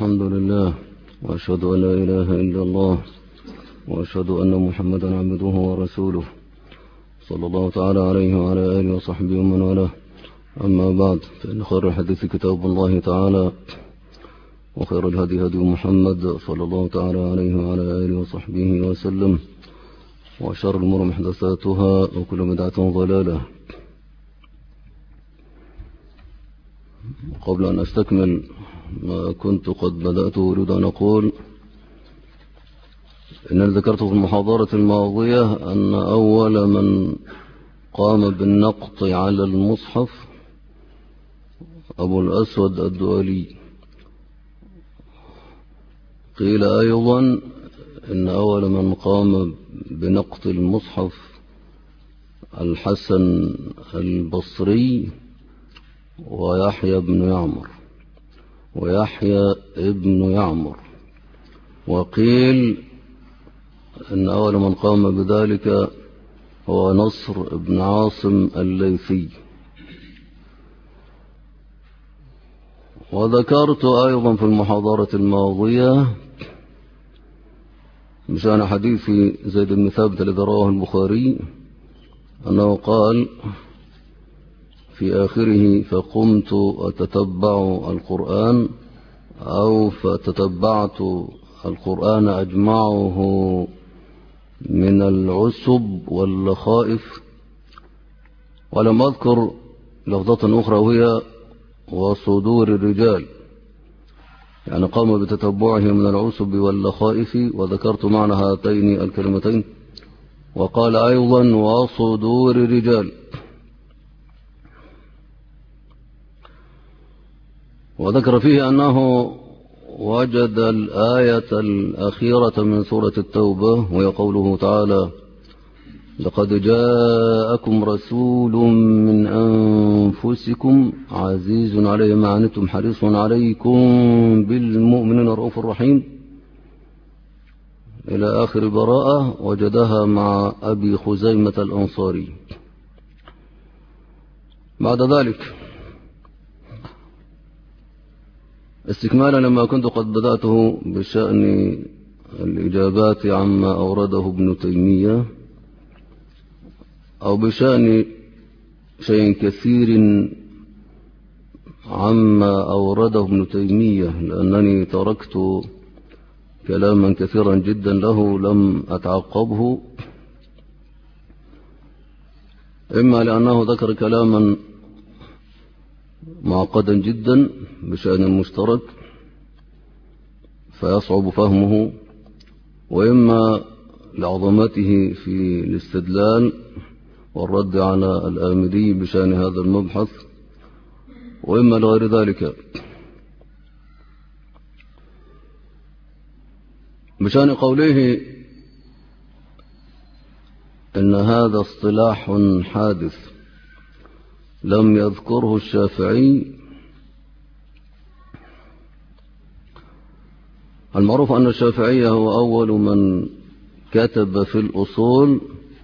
الحمد لله، وأشهد أن لا إله إلا الله، وأشهد أن محمدا عبده ورسوله، صلى الله تعالى عليه وعلى آله وصحبه ومن والاه. أما بعد، فإن خير الحديث كتاب الله تعالى، وخير الهدي هدي محمد صلى الله تعالى عليه وعلى آله وصحبه وسلم، وشر الأمور محدثاتها، وكل بدعة ضلالة. قبل أن أستكمل ما كنت قد بدأت أريد أن أقول إن ذكرت في المحاضرة الماضية أن أول من قام بالنقط على المصحف أبو الأسود الدؤلي. قيل أيضا إن أول من قام بنقط المصحف الحسن البصري ويحيى ابن يعمر. وقيل إن أول من قام بذلك هو نصر بن عاصم الليثي. وذكرت أيضا في المحاضرة الماضية بشأن حديث زيد بن ثابت الذي رواه البخاري أنه قال في آخره: فقمت أتتبع القرآن، أو فتتبعت القرآن أجمعه من العسب واللخائف. ولم أذكر لفظة أخرى وهي وصدور الرجال، يعني قام بتتبعه من العسب واللخائف، وذكرت معنى هاتين الكلمتين. وقال أيضا وصدور الرجال. وذكر فيه أنه وجد الآية الأخيرة من سورة التوبة، وهي قوله تعالى: لقد جاءكم رسول من أنفسكم عزيز عليه ما عنتم حريص عليكم بالمؤمنين رؤوف رحيم، إلى آخر براءة. وجدها مع أبي خزيمة الأنصاري. بعد ذلك، استكمالا لما كنت قد بدأته بشأن الإجابات عما أورده ابن تيمية، أو بشأن شيء كثير عما أورده ابن تيمية، لأنني تركت كلاما كثيرا جدا له لم أتعقبه، إما لأنه ذكر كلاما معقدا جدا بشأن المشترك فيصعب فهمه، وإما لعظمته في الاستدلال والرد على الآمدي بشأن هذا المبحث، وإما لغير ذلك. بشأن قوله إن هذا اصطلاح حادث لم يذكره الشافعي، المعروف أن الشافعي هو أول من كتب في الأصول،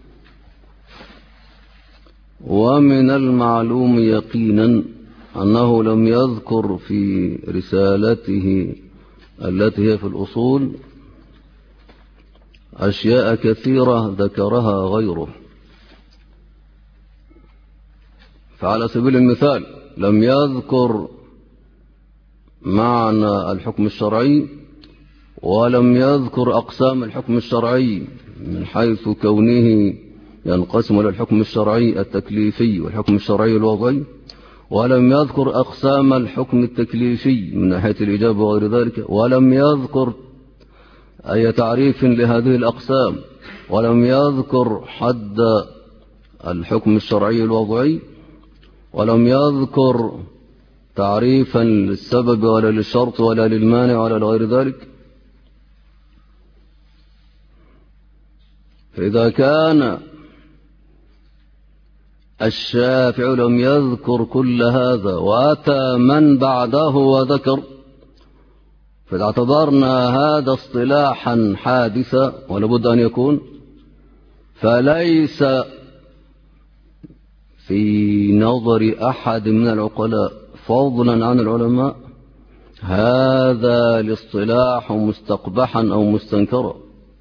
ومن المعلوم يقينا أنه لم يذكر في رسالته التي هي في الأصول أشياء كثيرة ذكرها غيره. فعلى سبيل المثال لم يذكر معنى الحكم الشرعي، ولم يذكر أقسام الحكم الشرعي من حيث كونه ينقسم إلى الحكم الشرعي التكليفي والحكم الشرعي الوضعي، ولم يذكر أقسام الحكم التكليفي من ناحية الإجابة وغير ذلك، ولم يذكر أي تعريف لهذه الأقسام، ولم يذكر حد الحكم الشرعي الوضعي، ولم يذكر تعريفا للسبب ولا للشرط ولا للمانع ولا لغير ذلك. فإذا كان الشافعي لم يذكر كل هذا وأتى من بعده وذكر، فإذا اعتبرنا هذا اصطلاحا حادثا ولابد أن يكون، فليس في نظر أحد من العقلاء فضلا عن العلماء هذا الاصطلاح مستقبحا أو مستنكرا.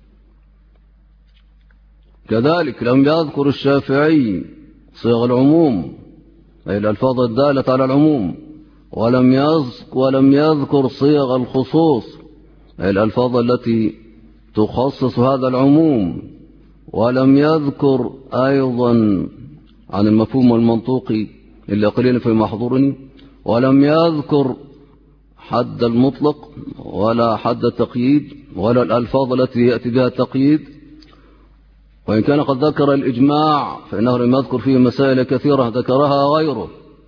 كذلك لم يذكر الشافعي صيغ العموم أي الألفاظ الدالة على العموم، ولم يذكر صيغ الخصوص أي الألفاظ التي تخصص هذا العموم، ولم يذكر أيضا عن المفهوم والمنطوق اللي قليلا في محظورني، ولم يذكر حد المطلق ولا حد التقييد ولا الألفاظ التي يأتي بها التقييد، وإن كان قد ذكر الإجماع فإنه لم يذكر فيه مسائل كثيرة ذكرها غيره.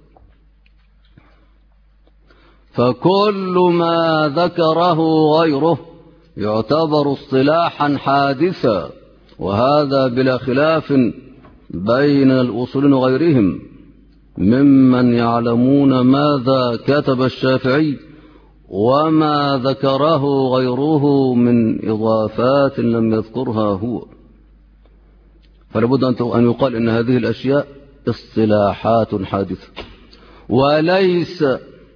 فكل ما ذكره غيره يعتبر اصطلاحا حادثا، وهذا بلا خلاف بين الأصولين وغيرهم ممن يعلمون ماذا كتب الشافعي وما ذكره غيره من إضافات لم يذكرها هو. فلابد أن يقال إن هذه الأشياء اصطلاحات حادثة، وليس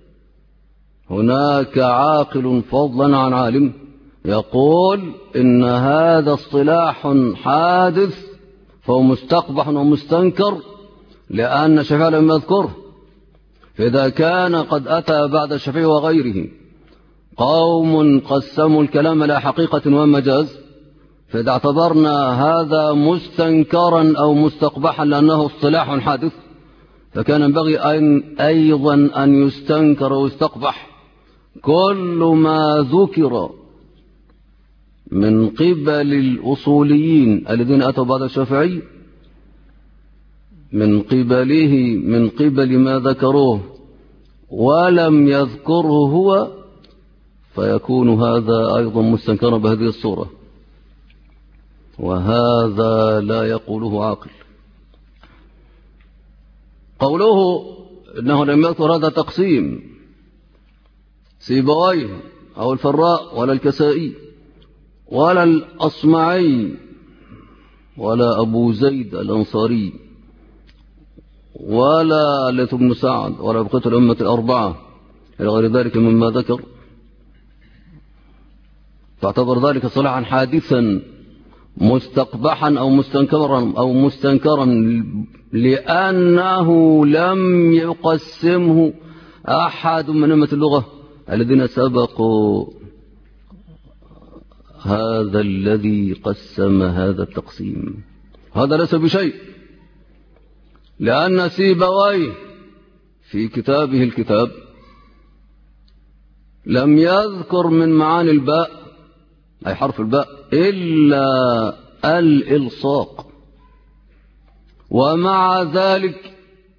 هناك عاقل فضلا عن عالم يقول إن هذا اصطلاح حادث فهو مستقبح ومستنكر لأن الشافعي لم يذكره. فإذا كان قد أتى بعد الشافعي وغيره قوم قسموا الكلام إلى حقيقة ومجاز، فإذا اعتبرنا هذا مستنكرا أو مستقبحا لأنه اصطلاح حادث، فكان ينبغي أيضا أن يستنكر ويستقبح كل ما ذكر من قبل الأصوليين الذين أتوا بعد الشافعي من قبل ما ذكروه ولم يذكره هو، فيكون هذا أيضا مستنكرا بهذه الصورة، وهذا لا يقوله عاقل. قوله إنه لم يذكر هذا تقسيم سيبويه أو الفراء ولا الكسائي ولا الأصمعي ولا أبو زيد الأنصاري ولا ليث بن سعد ولا بقية الأمة الأربعة إلى غير ذلك مما ذكر، تعتبر ذلك صلاحا حادثا مستقبحا أو مستنكرا لأنه لم يقسمه أحد من أمة اللغة الذين سبقوا هذا الذي قسم هذا التقسيم. هذا ليس بشيء، لأن سيبويه في كتابه الكتاب لم يذكر من معاني الباء أي حرف الباء إلا الإلصاق، ومع ذلك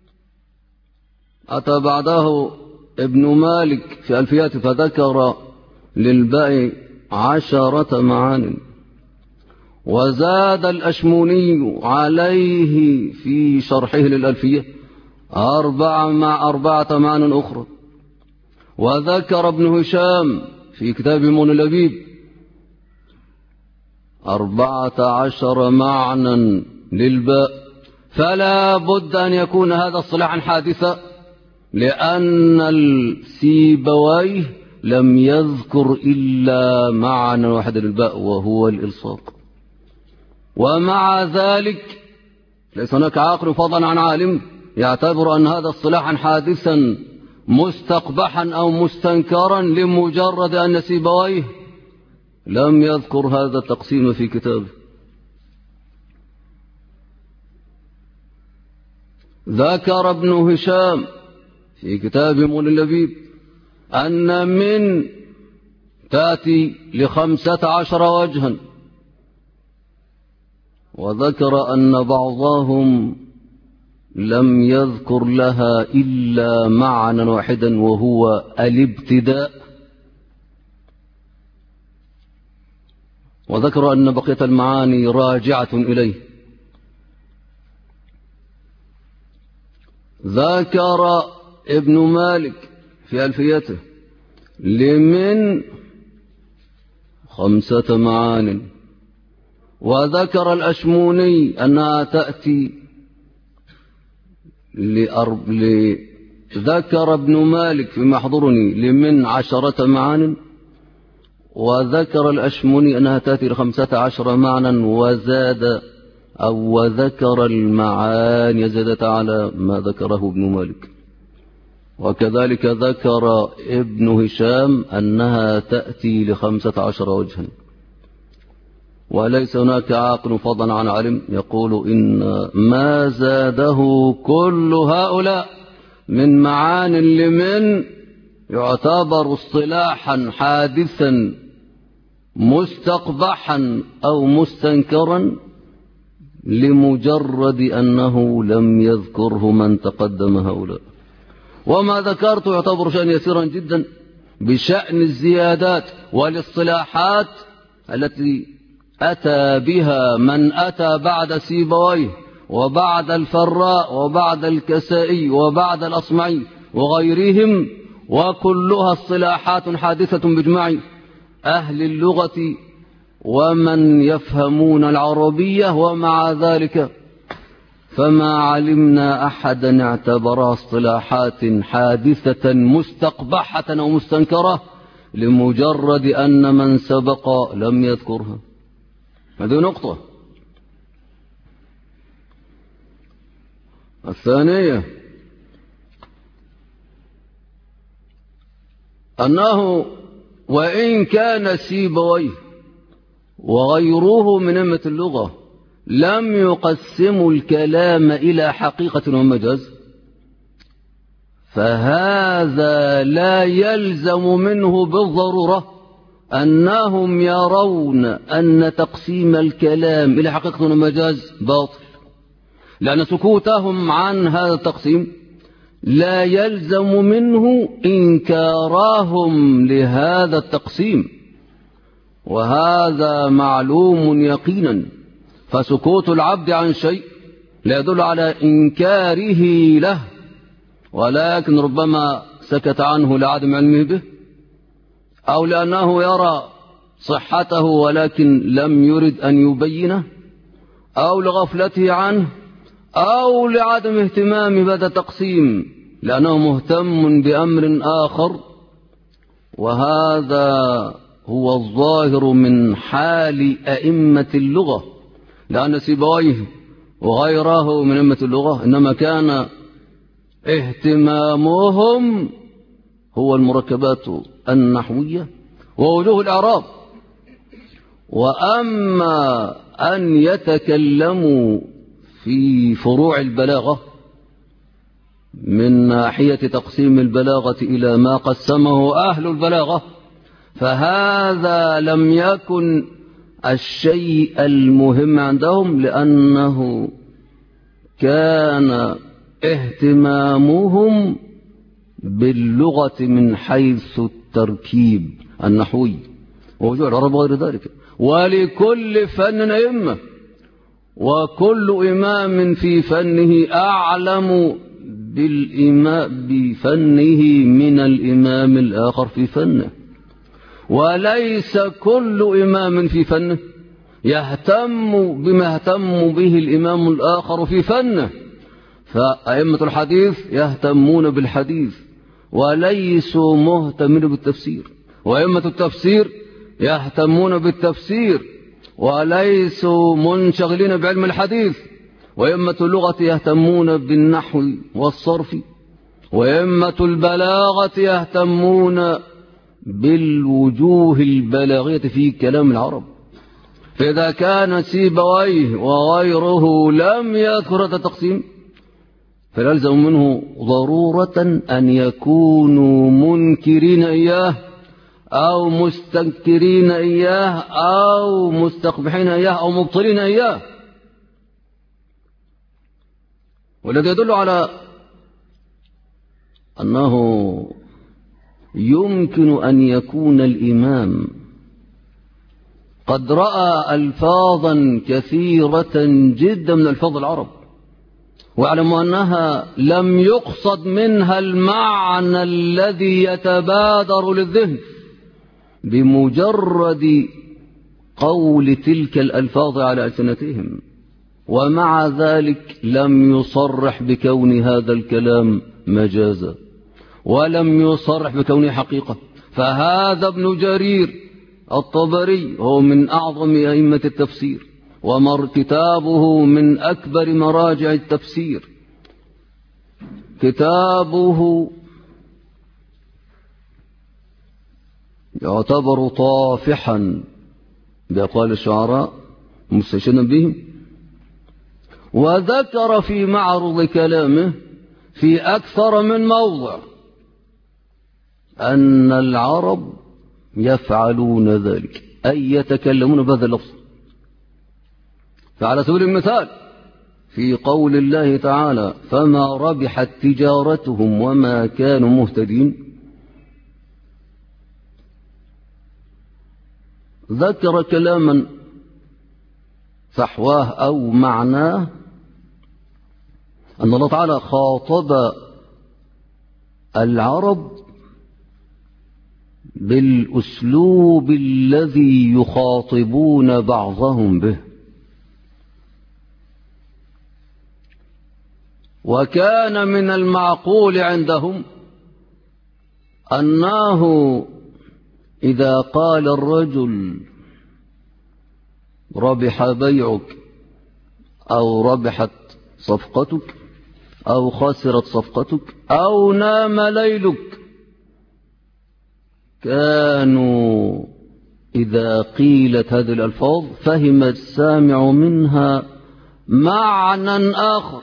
أتى بعده ابن مالك في ألفياته فذكر للباء 10 معان، وزاد الأشموني عليه في شرحه للألفية 4 معان أخرى، وذكر ابن هشام في كتاب من اللبيب 14 معنى للباء. فلا بد أن يكون هذا اصطلاحا حادثا لأن السيبويه لم يذكر إلا معنى واحد للباء وهو الإلصاق، ومع ذلك ليس هناك عاقل فضلا عن عالم يعتبر أن هذا اصطلاحا حادثا مستقبحا أو مستنكرا لمجرد أن سيبويه لم يذكر هذا التقسيم في كتابه. ذكر ابن هشام في كتاب من اللبيب أن من تأتي ل15 وجها، وذكر أن بعضهم لم يذكر لها إلا معنى واحدا وهو الابتداء، وذكر أن بقية المعاني راجعة إليه. ذكر ابن مالك في ألفيته لمن 5 معان، وذكر الأشموني أنها تأتي ذكر ابن مالك في محضرني لمن 10 معان، وذكر الأشموني أنها تأتي ل15 معنى، وزاد أو وذكر المعاني زادت على ما ذكره ابن مالك. وكذلك ذكر ابن هشام أنها تأتي ل15 وجها. وليس هناك عاقل فضلا عن علم يقول إن ما زاده كل هؤلاء من معان لمن يعتبر اصطلاحا حادثا مستقبحا أو مستنكرا لمجرد أنه لم يذكره من تقدم هؤلاء. وما ذكرت يعتبر شأن يسيرا جدا بشأن الزيادات والاصطلاحات التي أتى بها من أتى بعد سيبويه وبعد الفراء وبعد الكسائي وبعد الأصمعي وغيرهم، وكلها اصطلاحات حادثة بإجماع أهل اللغة ومن يفهمون العربية. ومع ذلك فما علمنا أحدا اعتبرها اصطلاحات حادثة مستقبحة أو مستنكرة لمجرد أن من سبق لم يذكرها. هذه نقطة. الثانية أنه وإن كان سيبويه وغيره من أئمة اللغة لم يقسموا الكلام إلى حقيقة ومجاز، فهذا لا يلزم منه بالضرورة أنهم يرون أن تقسيم الكلام إلى حقيقة ومجاز باطل، لأن سكوتهم عن هذا التقسيم لا يلزم منه إنكارهم لهذا التقسيم، وهذا معلوم يقينا. فسكوت العبد عن شيء لا يدل على إنكاره له، ولكن ربما سكت عنه لعدم علمه به، أو لأنه يرى صحته ولكن لم يرد أن يبينه، أو لغفلته عنه، أو لعدم اهتمامه بهذا التقسيم لأنه مهتم بأمر آخر. وهذا هو الظاهر من حال أئمة اللغة، لأن سيبويه وغيره من أئمة اللغة إنما كان اهتمامهم هو المركبات النحوية ووجوه الإعراب. وأما أن يتكلموا في فروع البلاغة من ناحية تقسيم البلاغة إلى ما قسمه أهل البلاغة، فهذا لم يكن الشيء المهم عندهم، لأنه كان اهتمامهم باللغة من حيث التركيب النحوي ووجوه العرب وغير ذلك. ولكل فن أئمة، وكل إمام في فنه أعلم بفنه من الإمام الآخر في فنه، وليس كل إمام في فنه يهتم بما يهتم به الإمام الآخر في فنه. فأئمة الحديث يهتمون بالحديث وليسوا مهتمين بالتفسير، وأئمة التفسير يهتمون بالتفسير وليسوا منشغلين بعلم الحديث، وأئمة اللغة يهتمون بالنحو والصرف، وأئمة البلاغة يهتمون بالوجوه البلاغية في كلام العرب. فإذا كان سيبويه وغيره لم يذكر هذا التقسيم فيلزم منه ضرورة أن يكونوا منكرين إياه أو مستنكرين إياه أو مستقبحين إياه أو مبطلين إياه. والذي يدل على أنه يمكن أن يكون الإمام قد رأى ألفاظا كثيرة جدا من ألفاظ العرب واعلم أنها لم يقصد منها المعنى الذي يتبادر للذهن بمجرد قول تلك الألفاظ على ألسنتهم، ومع ذلك لم يصرح بكون هذا الكلام مجازا ولم يصرح بكونه حقيقة. فهذا ابن جرير الطبري هو من أعظم أئمة التفسير، ومر كتابه من أكبر مراجع التفسير. كتابه يعتبر طافحا بأقوال الشعراء مستشهدا بهم، وذكر في معرض كلامه في أكثر من موضع أن العرب يفعلون ذلك، أي يتكلمون بهذا اللفظ. فعلى سبيل المثال في قول الله تعالى فما ربحت تجارتهم وما كانوا مهتدين، ذكر كلاما فحواه أو معناه أن الله تعالى خاطب العرب بالأسلوب الذي يخاطبون بعضهم به، وكان من المعقول عندهم أنه إذا قال الرجل ربح بيعك أو ربحت صفقتك أو خسرت صفقتك أو نام ليلك، كانوا إذا قيلت هذه الألفاظ فهم السامع منها معنى آخر.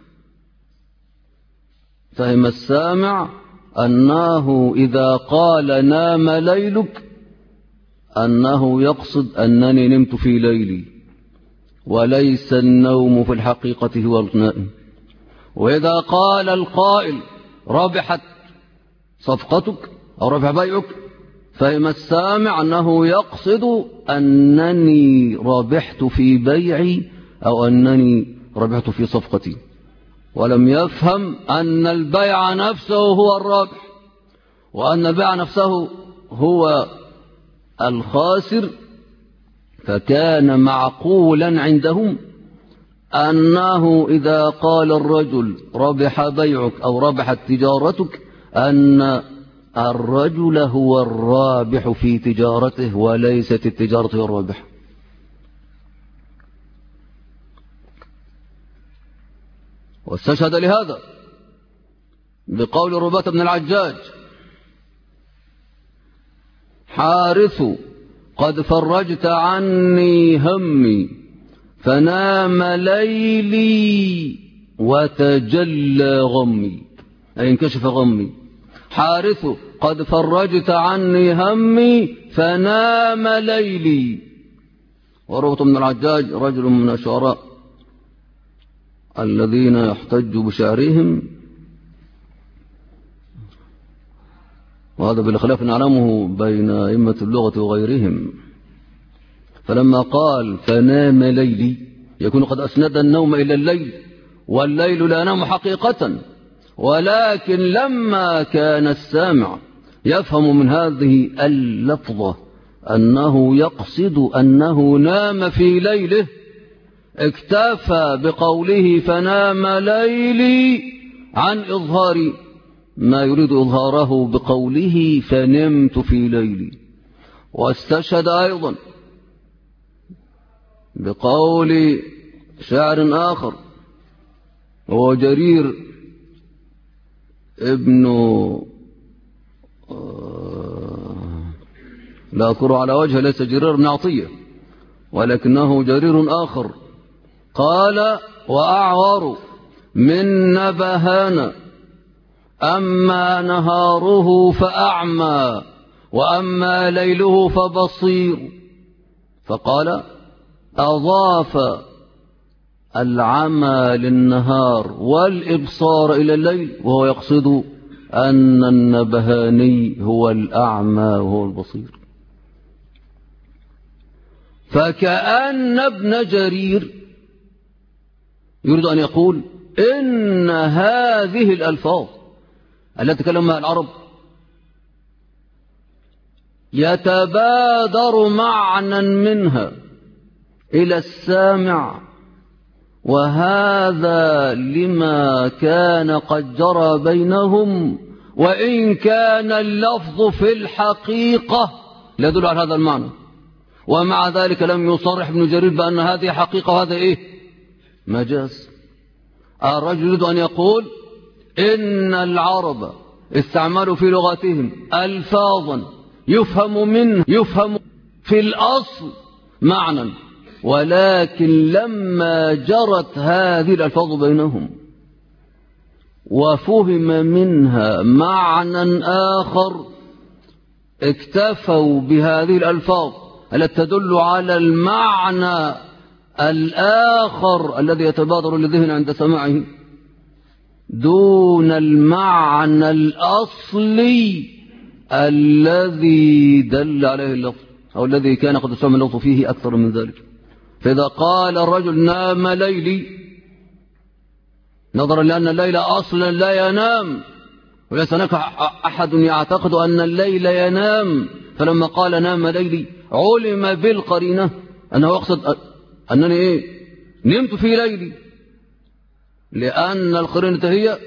فهم السامع أنه إذا قال نام ليلك أنه يقصد أنني نمت في ليلي، وليس النوم في الحقيقة هو النائم. وإذا قال القائل ربحت صفقتك أو ربح بيعك، فهم السامع أنه يقصد أنني ربحت في بيعي أو أنني ربحت في صفقتي، ولم يفهم أن البيع نفسه هو الرابح، وأن البيع نفسه هو الخاسر. فكان معقولا عندهم أنه إذا قال الرجل ربح بيعك أو ربحت تجارتك أن الرجل هو الرابح في تجارته وليست التجارة هي الرابح. واستشهد لهذا بقول رباة بن العجاج حارث قد فرجت عني همي فنام ليلي وتجلى غمي، أي انكشف غمي. حارث قد فرجت عني همي فنام ليلي. ورباة بن العجاج رجل من الشعراء الذين يحتج بشعرهم، وهذا بالخلاف نعلمه بين أئمة اللغة وغيرهم. فلما قال فنام ليلي يكون قد أسند النوم إلى الليل، والليل لا ينام حقيقة، ولكن لما كان السامع يفهم من هذه اللفظة أنه يقصد أنه نام في ليله اكتفى بقوله فنام ليلي عن إظهار ما يريد إظهاره بقوله فنمت في ليلي. واستشهد أيضا بقول شاعر آخر هو جرير ابن لا أذكر على وجه، ليس جرير بن عطية ولكنه جرير آخر، قال وأعور من نبهان أما نهاره فأعمى وأما ليله فبصير. فقال أضاف العمى للنهار والإبصار إلى الليل، وهو يقصد أن النبهاني هو الأعمى وهو البصير. فكأن ابن جرير يريد أن يقول إن هذه الألفاظ التي تكلمها العرب يتبادر معنى منها إلى السامع وهذا لما كان قد جرى بينهم، وإن كان اللفظ في الحقيقة لا يدل على هذا المعنى، ومع ذلك لم يصرح ابن جرير بأن هذه حقيقة وهذا إيه؟ مجاز. الرجل يريد أن يقول إن العرب استعملوا في لغتهم ألفاظا يفهم في الأصل معنى، ولكن لما جرت هذه الألفاظ بينهم وفهم منها معنى آخر اكتفوا بهذه الألفاظ التي تدل على المعنى الآخر الذي يتبادر للذهن عند سماعه دون المعنى الأصلي الذي دل عليه اللفظ أو الذي كان قد استعمل اللفظ فيه أكثر من ذلك. فإذا قال الرجل نام ليلي نظرا لأن الليل أصلا لا ينام، وليس هناك أحد يعتقد أن الليل ينام، فلما قال نام ليلي علم بالقرينة أنه يقصد أنني نمت في ليلي، لأن القرينة هي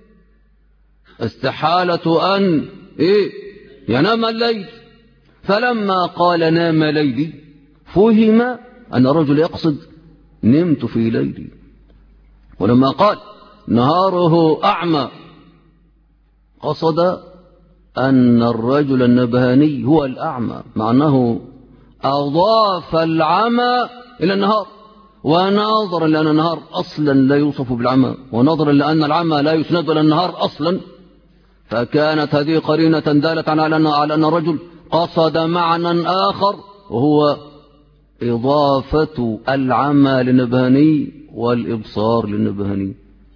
استحالة أن ينام الليل. فلما قال نام ليلي فهم أن الرجل يقصد نمت في ليلي، ولما قال نهاره أعمى قصد أن الرجل النبهاني هو الأعمى، معناه أضاف العمى إلى النهار، ونظرا لأن النهار أصلا لا يوصف بالعمى، ونظرا لأن العمى لا يسند إلى النهار أصلا، فكانت هذه قرينة دالة على أن الرجل قصد معنى آخر وهو إضافة العمى للنبهاني والإبصار للنبهاني.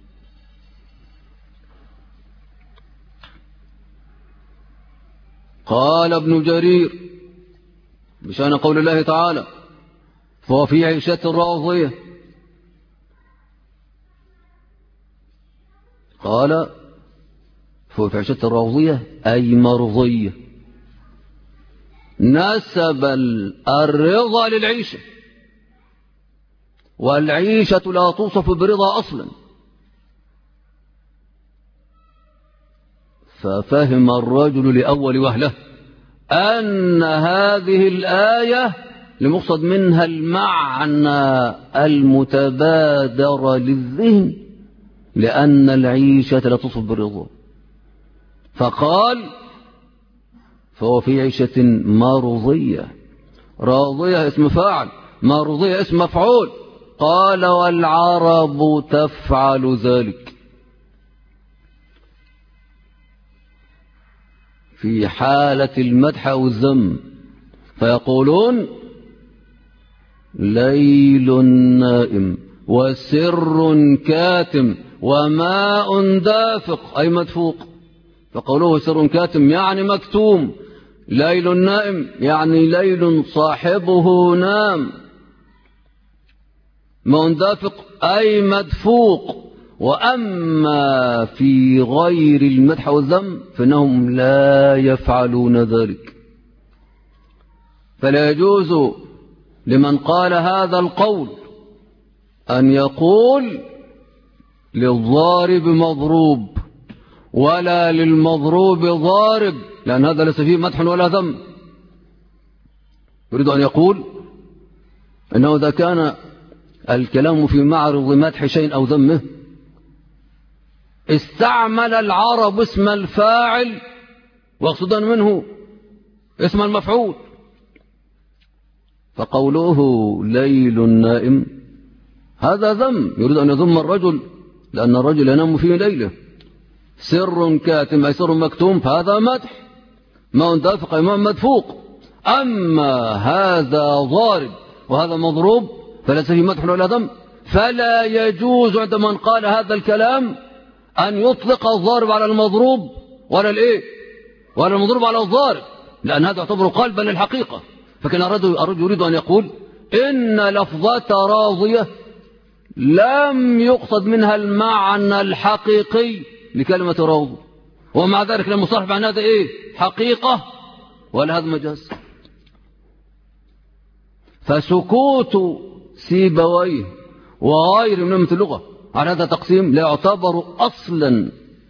قال ابن جرير بشأن قول الله تعالى فهو في عيشة راضية، قال فهو في عيشة راضية أي مرضية، نسب الرضا للعيشة، والعيشة لا توصف برضا أصلا. ففهم الرجل لأول وهلة أن هذه الآية لمقصد منها المعنى المتبادر للذهن، لأن العيشة لا توصف بالرضا، فقال فهو في عيشة مرضية. راضية اسم فاعل، مرضية اسم مفعول. قال والعرب تفعل ذلك في حالة المدح أو الذم، فيقولون ليل نائم وسر كاتم وماء دافق أي مدفوق، فقوله سر كاتم يعني مكتوم، ليل نائم يعني ليل صاحبه نام، ماء دافق أي مدفوق. وأما في غير المدح والذم فإنهم لا يفعلون ذلك، فلا يجوز لمن قال هذا القول أن يقول للضارب مضروب ولا للمضروب ضارب، لأن هذا ليس فيه مدح ولا ذم. يريد أن يقول أنه إذا كان الكلام في معرض مدح شيء أو ذمه استعمل العرب اسم الفاعل واقصدن منه اسم المفعول، فقوله ليل نائم هذا ذم، يريد أن يذم الرجل لأن الرجل ينام في ليله. سر كاتم أي سر مكتوم فهذا مدح، ماء دافق أي ماء مدفوق. أما هذا ضارب وهذا مضروب فليس فيه مدح ولا ذم، فلا يجوز عند من قال هذا الكلام أن يطلق الضارب على المضروب ولا المضروب على الضارب، لأن هذا يعتبر قلبا للحقيقة. فكان الرجل يريد أن يقول إن لفظة راضية لم يقصد منها المعنى الحقيقي لكلمة راضي، ومع ذلك لم يصرح عن هذا حقيقة ولا هذا مجاز. فسكوت سيبويه وغير من أئمة اللغة على هذا التقسيم لا يعتبر أصلا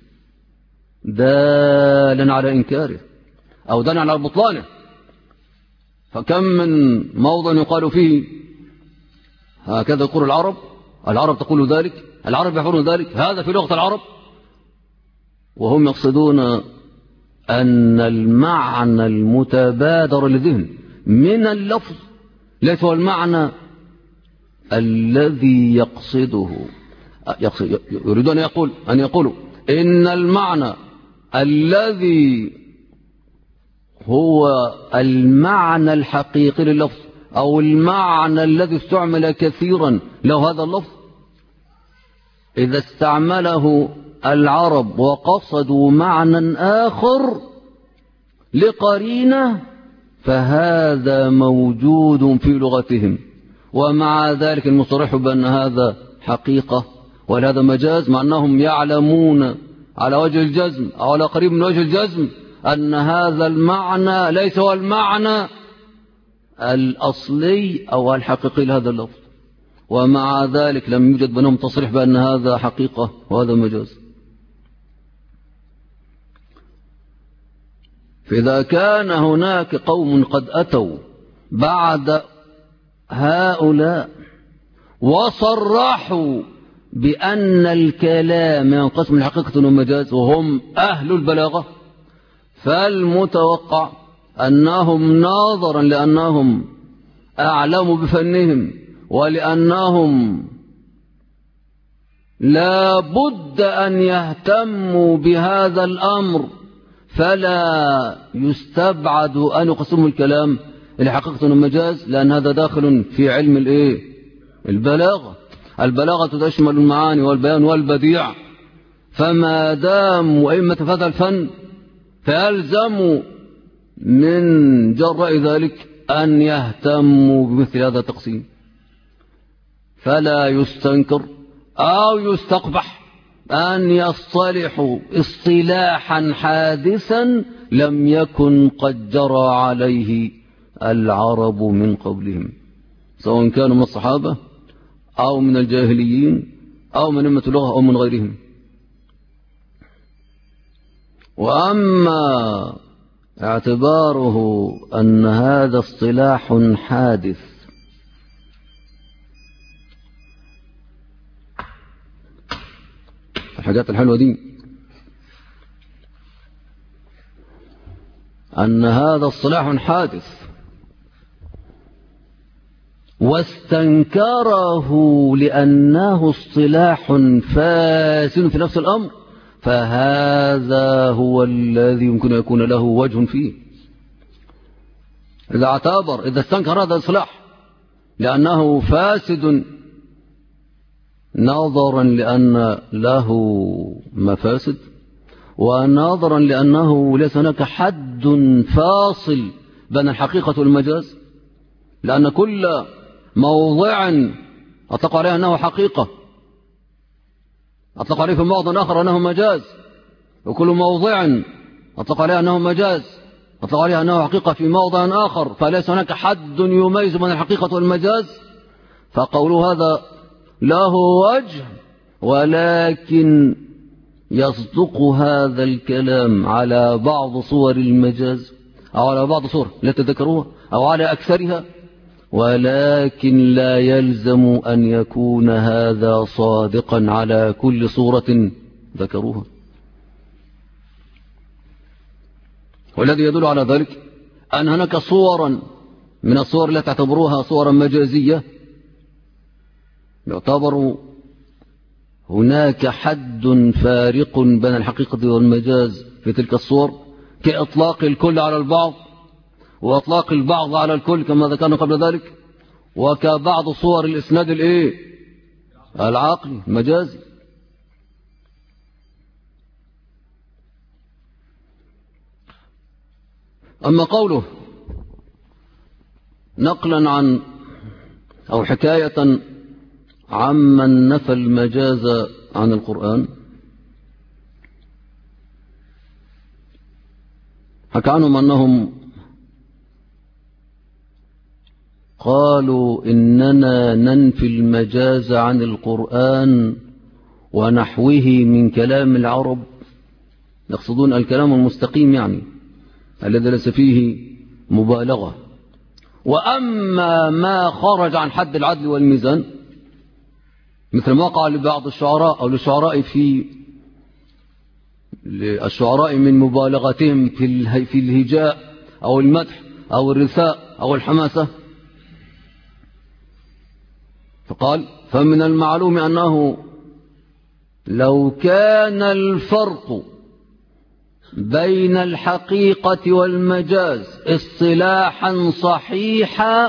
دالا على إنكاره أو دالا على بطلانه. فكم من موضع يقال فيه هكذا يقول العرب تقول ذلك، العرب يفعلون ذلك، هذا في لغة العرب، وهم يقصدون أن المعنى المتبادر للذهن من اللفظ ليس هو المعنى الذي يقصده. يريدون أن يقولوا إن المعنى الذي هو المعنى الحقيقي لللفظ أو المعنى الذي استعمل كثيرا له هذا اللفظ إذا استعمله العرب وقصدوا معنى آخر لقرينة فهذا موجود في لغتهم، ومع ذلك المصرح بأن هذا حقيقة وهذا مجاز، مع أنهم يعلمون على وجه الجزم أو على قريب من وجه الجزم أن هذا المعنى ليس هو المعنى الأصلي أو الحقيقي لهذا اللفظ، ومع ذلك لم يوجد بينهم تصريح بأن هذا حقيقة وهذا مجاز. فإذا كان هناك قوم قد أتوا بعد هؤلاء وصرحوا بأن الكلام ينقسم من حقيقة ومجاز وهم أهل البلاغة، فالمتوقع أنهم ناظرا لأنهم أعلموا بفنهم ولأنهم لا بد أن يهتموا بهذا الأمر فلا يستبعد أن يقسموا الكلام إلى حقيقة ومجاز، لأن هذا داخل في علم البلاغة. البلاغة تشمل المعاني والبيان والبديع، فما دام أئمة هذا الفن فيلزم من جراء ذلك أن يهتموا بمثل هذا التقسيم، فلا يستنكر أو يستقبح أن يصطلحوا اصطلاحا حادثا لم يكن قد جرى عليه العرب من قبلهم، سواء كانوا من الصحابة أو من الجاهليين أو من أئمة اللغة أو من غيرهم. وأما اعتباره أن هذا اصطلاح حادث الحاجات الحلوة دي، أن هذا اصطلاح حادث واستنكره لأنه اصطلاح فاسد في نفس الأمر، فهذا هو الذي يمكن أن يكون له وجه فيه. إذا استنكر هذا الإصلاح لأنه فاسد نظرا لأن له مفاسد، ونظرا لأنه ليس هناك حد فاصل بين الحقيقة والمجاز، لأن كل موضع أطلق عليه أنه حقيقة أطلق عليه في موضع آخر أنه مجاز، وكل موضع أطلق عليه أنه مجاز أطلق عليه أنه حقيقة في موضع آخر، فليس هناك حد يميز بين الحقيقة والمجاز. فقوله هذا له وجه، ولكن يصدق هذا الكلام على بعض صور المجاز أو على بعض صور لا تذكروها أو على أكثرها، ولكن لا يلزم أن يكون هذا صادقا على كل صورة ذكروها. والذي يدل على ذلك أن هناك صورا من الصور التي تعتبروها صورا مجازية يعتبر هناك حد فارق بين الحقيقة والمجاز في تلك الصور، كإطلاق الكل على البعض وإطلاق البعض على الكل كما ذكرنا قبل ذلك، وكبعض صور الإسناد العقلي المجازي. أما قوله نقلا عن أو حكاية عمن نفى المجاز عن القرآن، حكى عنهم أنهم قالوا إننا ننفي المجاز عن القرآن ونحوه من كلام العرب، يقصدون الكلام المستقيم يعني الذي ليس فيه مبالغة. وأما ما خرج عن حد العدل والميزان مثل ما وقع لبعض الشعراء أو للشعراء للشعراء من مبالغتهم في الهجاء أو المدح أو الرثاء أو الحماسة، فقال فمن المعلوم أنه لو كان الفرق بين الحقيقة والمجاز اصطلاحا صحيحا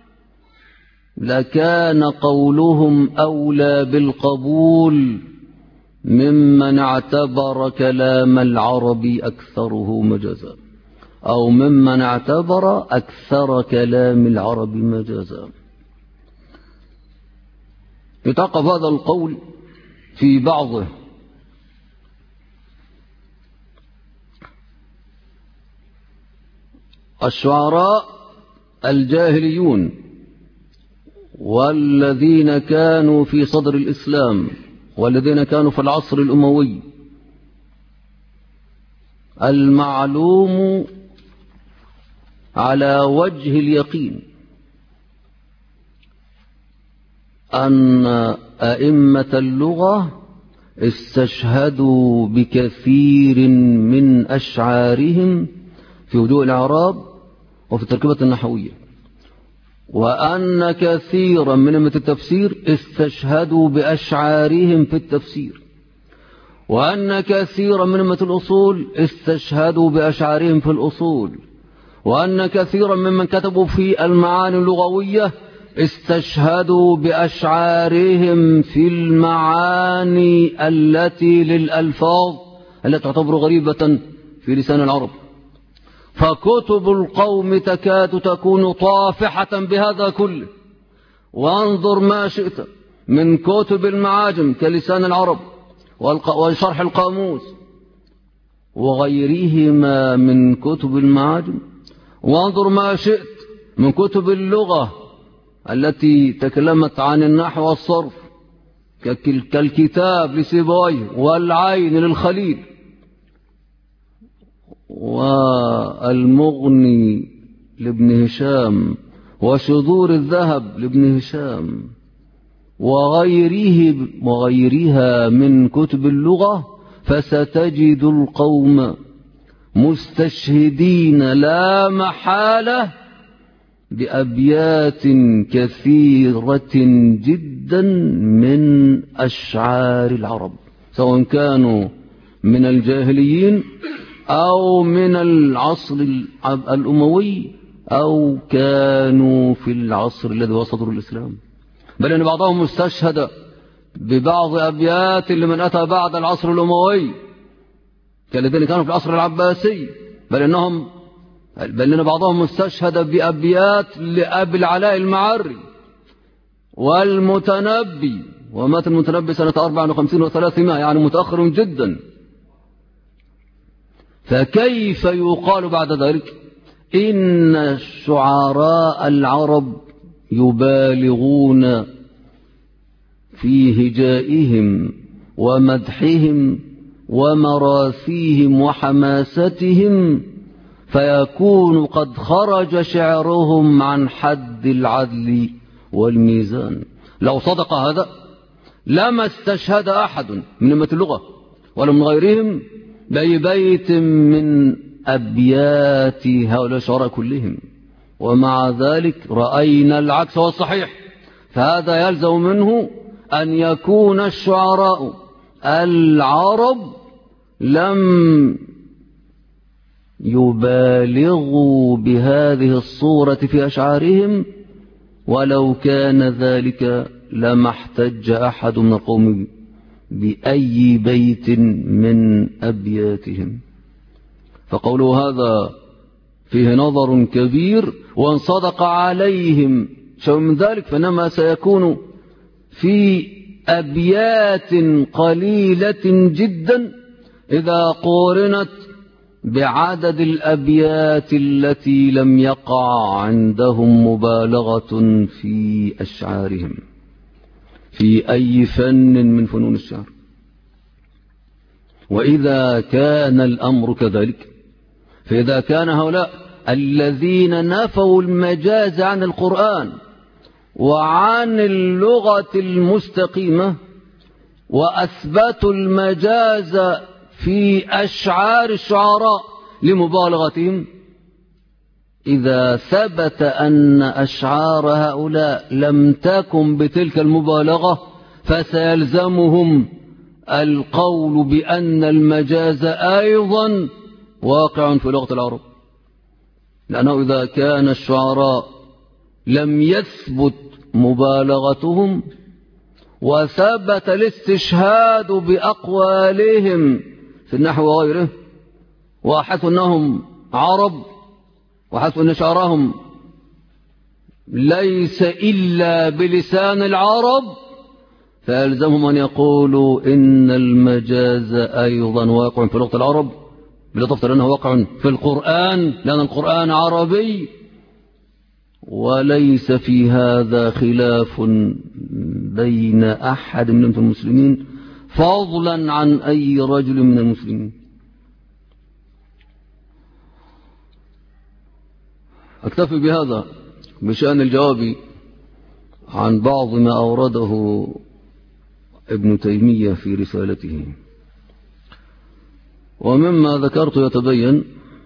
لكان قولهم أولى بالقبول ممن اعتبر كلام العرب أكثره مجازا، أو ممن اعتبر أكثر كلام العرب مجازا. يتعقب هذا القول في بعضه. الشعراء الجاهليون والذين كانوا في صدر الإسلام والذين كانوا في العصر الأموي، المعلوم على وجه اليقين أن أئمة اللغة استشهدوا بكثير من أشعارهم في هدوء الإعراب وفي التركيبة النحوية، وأن كثيرا من أئمة التفسير استشهدوا بأشعارهم في التفسير، وأن كثيرا من أئمة الأصول استشهدوا بأشعارهم في الأصول، وأن كثيرا ممن كتبوا في المعاني اللغوية استشهدوا بأشعارهم في المعاني التي للألفاظ التي تعتبر غريبة في لسان العرب. فكتب القوم تكاد تكون طافحة بهذا كله. وانظر ما شئت من كتب المعاجم كلسان العرب وشرح القاموس وغيرهما من كتب المعاجم، وانظر ما شئت من كتب اللغة التي تكلمت عن النحو والصرف كالكتاب لسيبويه والعين للخليل والمغني لابن هشام وشذور الذهب لابن هشام وغيرها من كتب اللغة، فستجد القوم مستشهدين لا محالة بأبيات كثيرة جدا من أشعار العرب، سواء كانوا من الجاهليين أو من العصر الأموي أو كانوا في العصر الذي هو صدر الإسلام، بل أن بعضهم استشهد ببعض أبيات لمن أتى بعد العصر الأموي كالذين كانوا في العصر العباسي، بل أن بعضهم استشهد بأبيات لأبي العلاء المعري والمتنبي، ومات المتنبي سنة 54 و300، يعني متأخر جدا. فكيف يقال بعد ذلك إن شعراء العرب يبالغون في هجائهم ومدحهم ومراثيهم وحماستهم، فيكون قد خرج شعرهم عن حد العدل والميزان؟ لو صدق هذا لما استشهد أحد من أئمة اللغة ولا من غيرهم بأي بيت من أبيات هؤلاء الشعراء كلهم، ومع ذلك رأينا العكس والصحيح. فهذا يلزم منه أن يكون الشعراء العرب لم يبالغوا بهذه الصورة في أشعارهم، ولو كان ذلك لما احتج أحد من القوم بأي بيت من أبياتهم. فقولوا هذا فيه نظر كبير، وإن صدق عليهم شيء من ذلك فإنما سيكون في أبيات قليلة جدا إذا قورنت بعدد الأبيات التي لم يقع عندهم مبالغة في أشعارهم في أي فن من فنون الشعر. وإذا كان الأمر كذلك، فإذا كان هؤلاء الذين نفوا المجاز عن القرآن وعن اللغة المستقيمة وأثبتوا المجاز في أشعار الشعراء لمبالغتهم، إذا ثبت أن أشعار هؤلاء لم تكن بتلك المبالغة فسيلزمهم القول بأن المجاز أيضا واقع في لغة العرب، لأنه إذا كان الشعراء لم يثبت مبالغتهم وثبت الاستشهاد بأقوالهم في النحو وغيره، وحسوا أنهم عرب وحسوا أن شعرهم ليس إلا بلسان العرب، فيلزمهم أن يقولوا إن المجاز أيضا واقع في لغة العرب، بالإضافة لأنه واقع في القرآن لأن القرآن عربي، وليس في هذا خلاف بين أحد من المسلمين فضلا عن أي رجل من المسلمين. أكتفي بهذا بشأن الجواب عن بعض ما أورده ابن تيمية في رسالته. ومما ذكرت يتبين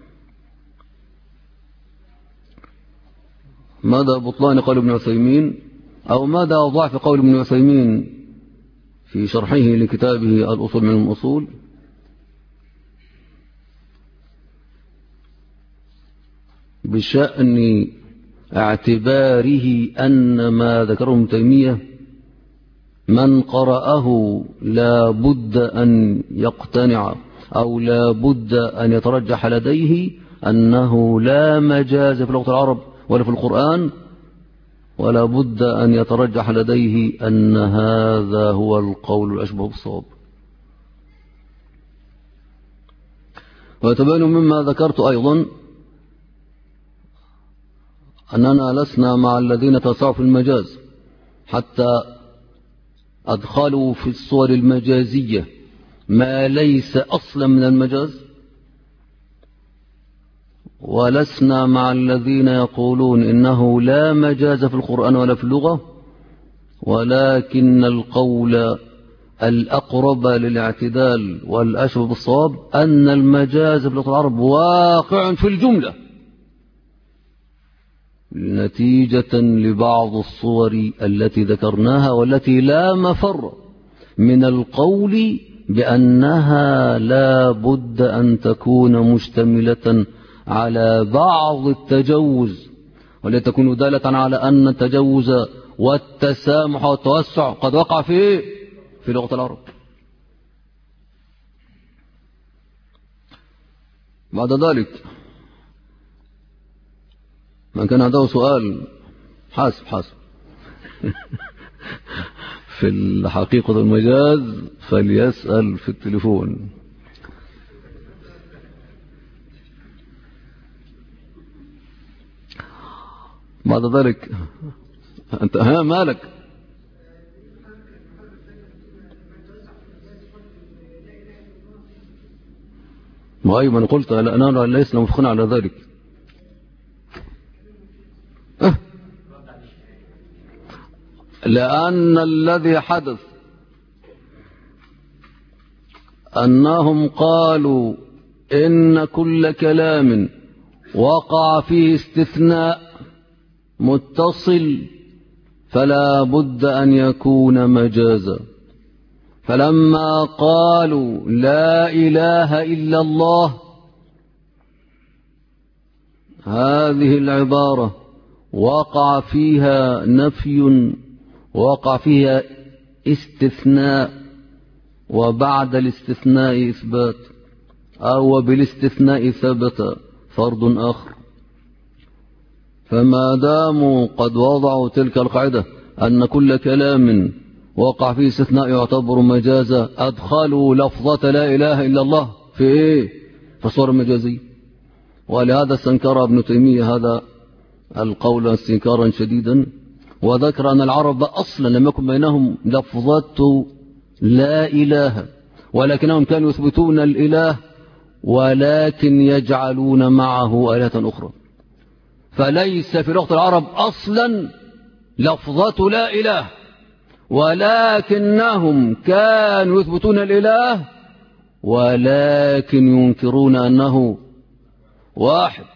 مدى بطلان قول ابن عثيمين أو مدى ضعف قول ابن عثيمين في شرحه لكتابه الأصول من الأصول بشأن اعتباره أن ما ذكره ابن تيمية من قرأه لا بد أن يقتنع أو لا بد أن يترجح لديه أنه لا مجاز في لغة العرب ولا في القرآن، ولا بد أن يترجح لديه أن هذا هو القول الأشبه بالصواب. ويتبين مما ذكرت أيضا أننا لسنا مع الذين توسعوا في المجاز حتى أدخلوا في الصور المجازية ما ليس أصلا من المجاز، ولسنا مع الذين يقولون إنه لا مجاز في القرآن ولا في اللغة، ولكن القول الأقرب للاعتدال والأشبه بالصواب أن المجاز في لغة العرب واقع في الجملة نتيجة لبعض الصور التي ذكرناها والتي لا مفر من القول بأنها لا بد أن تكون مشتملة على بعض التجوز، ولتكون دالة على أن التجوز والتسامح والتوسع قد وقع في لغة العرب. بعد ذلك من كان عنده سؤال حاسب في الحقيقة المجاز فليسأل في التليفون. بعد ذلك أنت مالك؟ وأيضا قلت أننا لسنا مفقين على ذلك. لأن الذي حدث أنهم قالوا إن كل كلام وقع فيه استثناء متصل فلا بد أن يكون مجازا، فلما قالوا لا إله إلا الله هذه العبارة وقع فيها نفي وقع فيها استثناء، وبعد الاستثناء إثبات أو بالاستثناء ثبت فرض آخر. فما داموا قد وضعوا تلك القاعدة أن كل كلام وقع فيه استثناء يعتبر مجازا، أدخلوا لفظة لا إله إلا الله في في الصور المجازية. ولهذا استنكر ابن تيمية هذا القول استنكارا شديدا، وذكر أن العرب أصلا لم يكن بينهم لفظة لا إله، ولكنهم كانوا يثبتون الإله ولكن يجعلون معه آلهة أخرى. فليس في لغة العرب أصلا لفظة لا إله، ولكنهم كانوا يثبتون الإله ولكن ينكرون أنه واحد.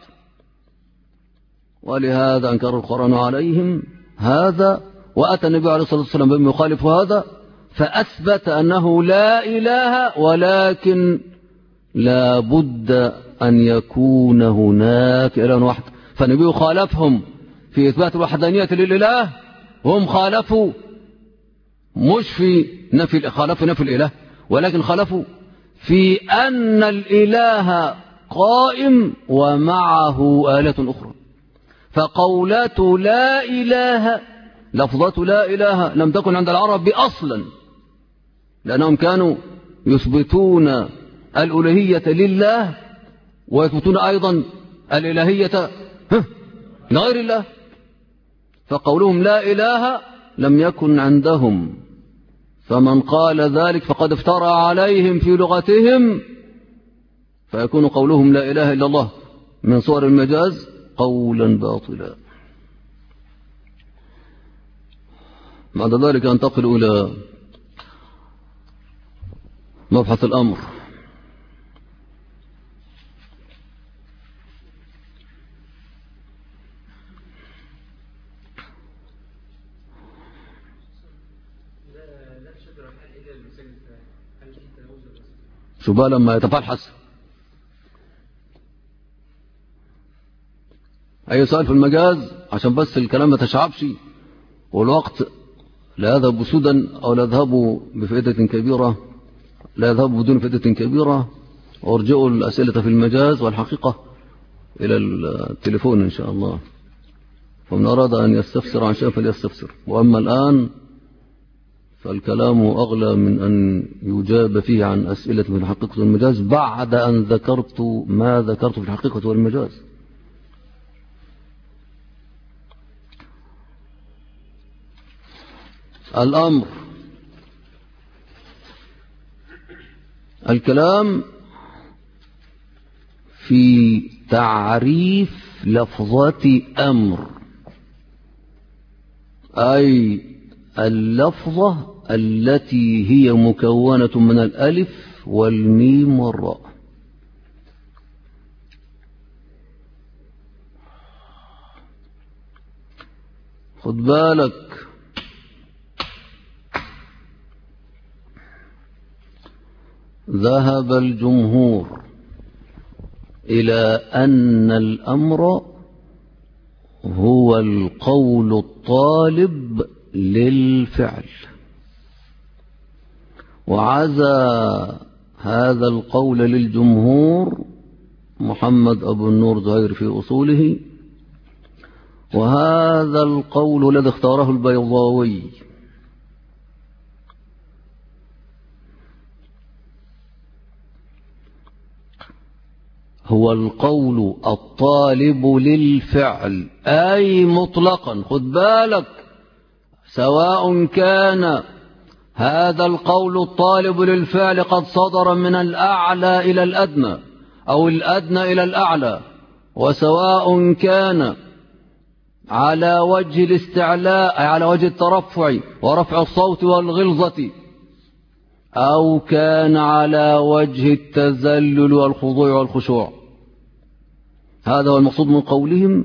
ولهذا أنكر القرآن عليهم هذا، وأتى النبي عليه الصلاة والسلام بما يخالف هذا، فأثبت أنه لا إله، ولكن لا بد أن يكون هناك إله واحد. فالنبي خالفهم في إثبات الوحدانية للإله، هم خالفوا مش في خالفوا نفي الإله، ولكن خالفوا في أن الإله قائم ومعه آلة أخرى. فقولة لا إله، لفظة لا إله لم تكن عند العرب أصلا، لأنهم كانوا يثبتون الألوهية لله ويثبتون أيضا الإلهية لغير الله. فقولهم لا إله لم يكن عندهم، فمن قال ذلك فقد افترى عليهم في لغتهم، فيكون قولهم لا إله إلا الله من صور المجاز قولا باطلا. بعد ذلك أنتقل إلى مبحث الأمر. شو بقى لما يتفلحس أي سؤال في المجاز عشان بس الكلام ما تشعبش والوقت لا يذهب سدى أو لا يذهب بفائدة كبيرة، لا يذهب بدون فائدة كبيرة. وارجعوا الأسئلة في المجاز والحقيقة إلى التليفون إن شاء الله، ومن أراد أن يستفسر عن شيء فليستفسر. وأما الآن فالكلام أغلى من أن يجاب فيه عن أسئلة في الحقيقة والمجاز بعد أن ذكرت ما ذكرت في الحقيقة والمجاز. الأمر، الكلام في تعريف لفظة أمر، أي اللفظة التي هي مكونة من الألف والميم والراء. خد بالك، ذهب الجمهور إلى أن الأمر هو القول الطالب للفعل، وعزى هذا القول للجمهور محمد أبو النور زهير في أصوله، وهذا القول الذي اختاره البيضاوي هو القول الطالب للفعل، أي مطلقا. خد بالك، سواء كان هذا القول الطالب للفعل قد صدر من الأعلى إلى الأدنى أو الأدنى إلى الأعلى، وسواء كان على وجه الاستعلاء على وجه الترفع ورفع الصوت والغلظة، أو كان على وجه التذلل والخضوع والخشوع. هذا هو المقصود من قولهم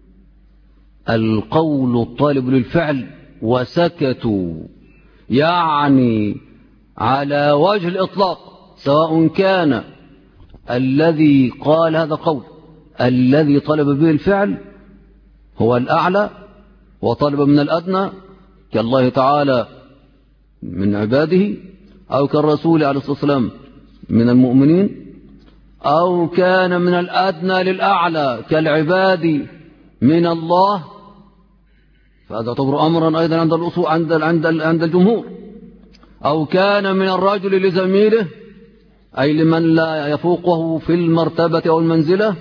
القول الطالب للفعل، وسكتوا يعني على وجه الإطلاق، سواء كان الذي قال هذا قول الذي طلب به الفعل هو الأعلى وطلب من الأدنى كالله تعالى من عباده، أو كالرسول عليه الصلاة والسلام من المؤمنين، أو كان من الأدنى للأعلى كالعباد من الله، فهذا يعتبر أمرا أيضا عند الأصول عند الجمهور. أو كان من الرجل لزميله أي لمن لا يفوقه في المرتبة أو المنزلة،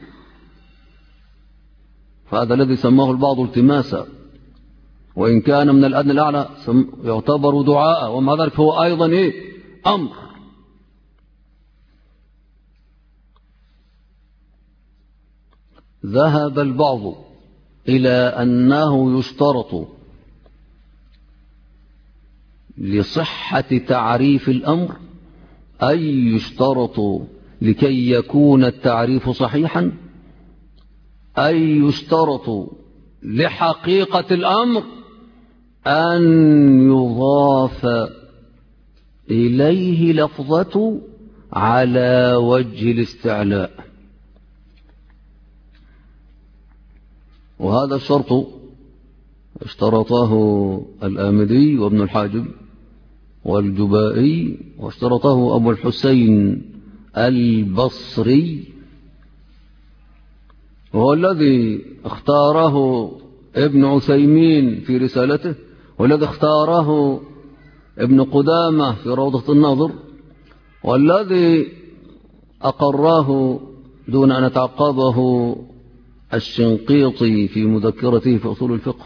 فهذا الذي سماه البعض التماسا، وإن كان من الأدنى الأعلى يعتبر دعاء، ومع ذلك هو أيضا أمر. ذهب البعض إلى أنه يشترط لصحة تعريف الأمر، أي يشترط لكي يكون التعريف صحيحا، أي يشترط لحقيقة الأمر أن يضاف إليه لفظة على وجه الاستعلاء. وهذا الشرط اشترطه الآمدي وابن الحاجب والجبائي، واشترطه أبو الحسين البصري، وهو الذي اختاره ابن عثيمين في رسالته، والذي اختاره ابن قدامة في روضة الناظر، والذي أقراه دون أن يتعقبه الشنقيطي في مذكرته في أصول الفقه.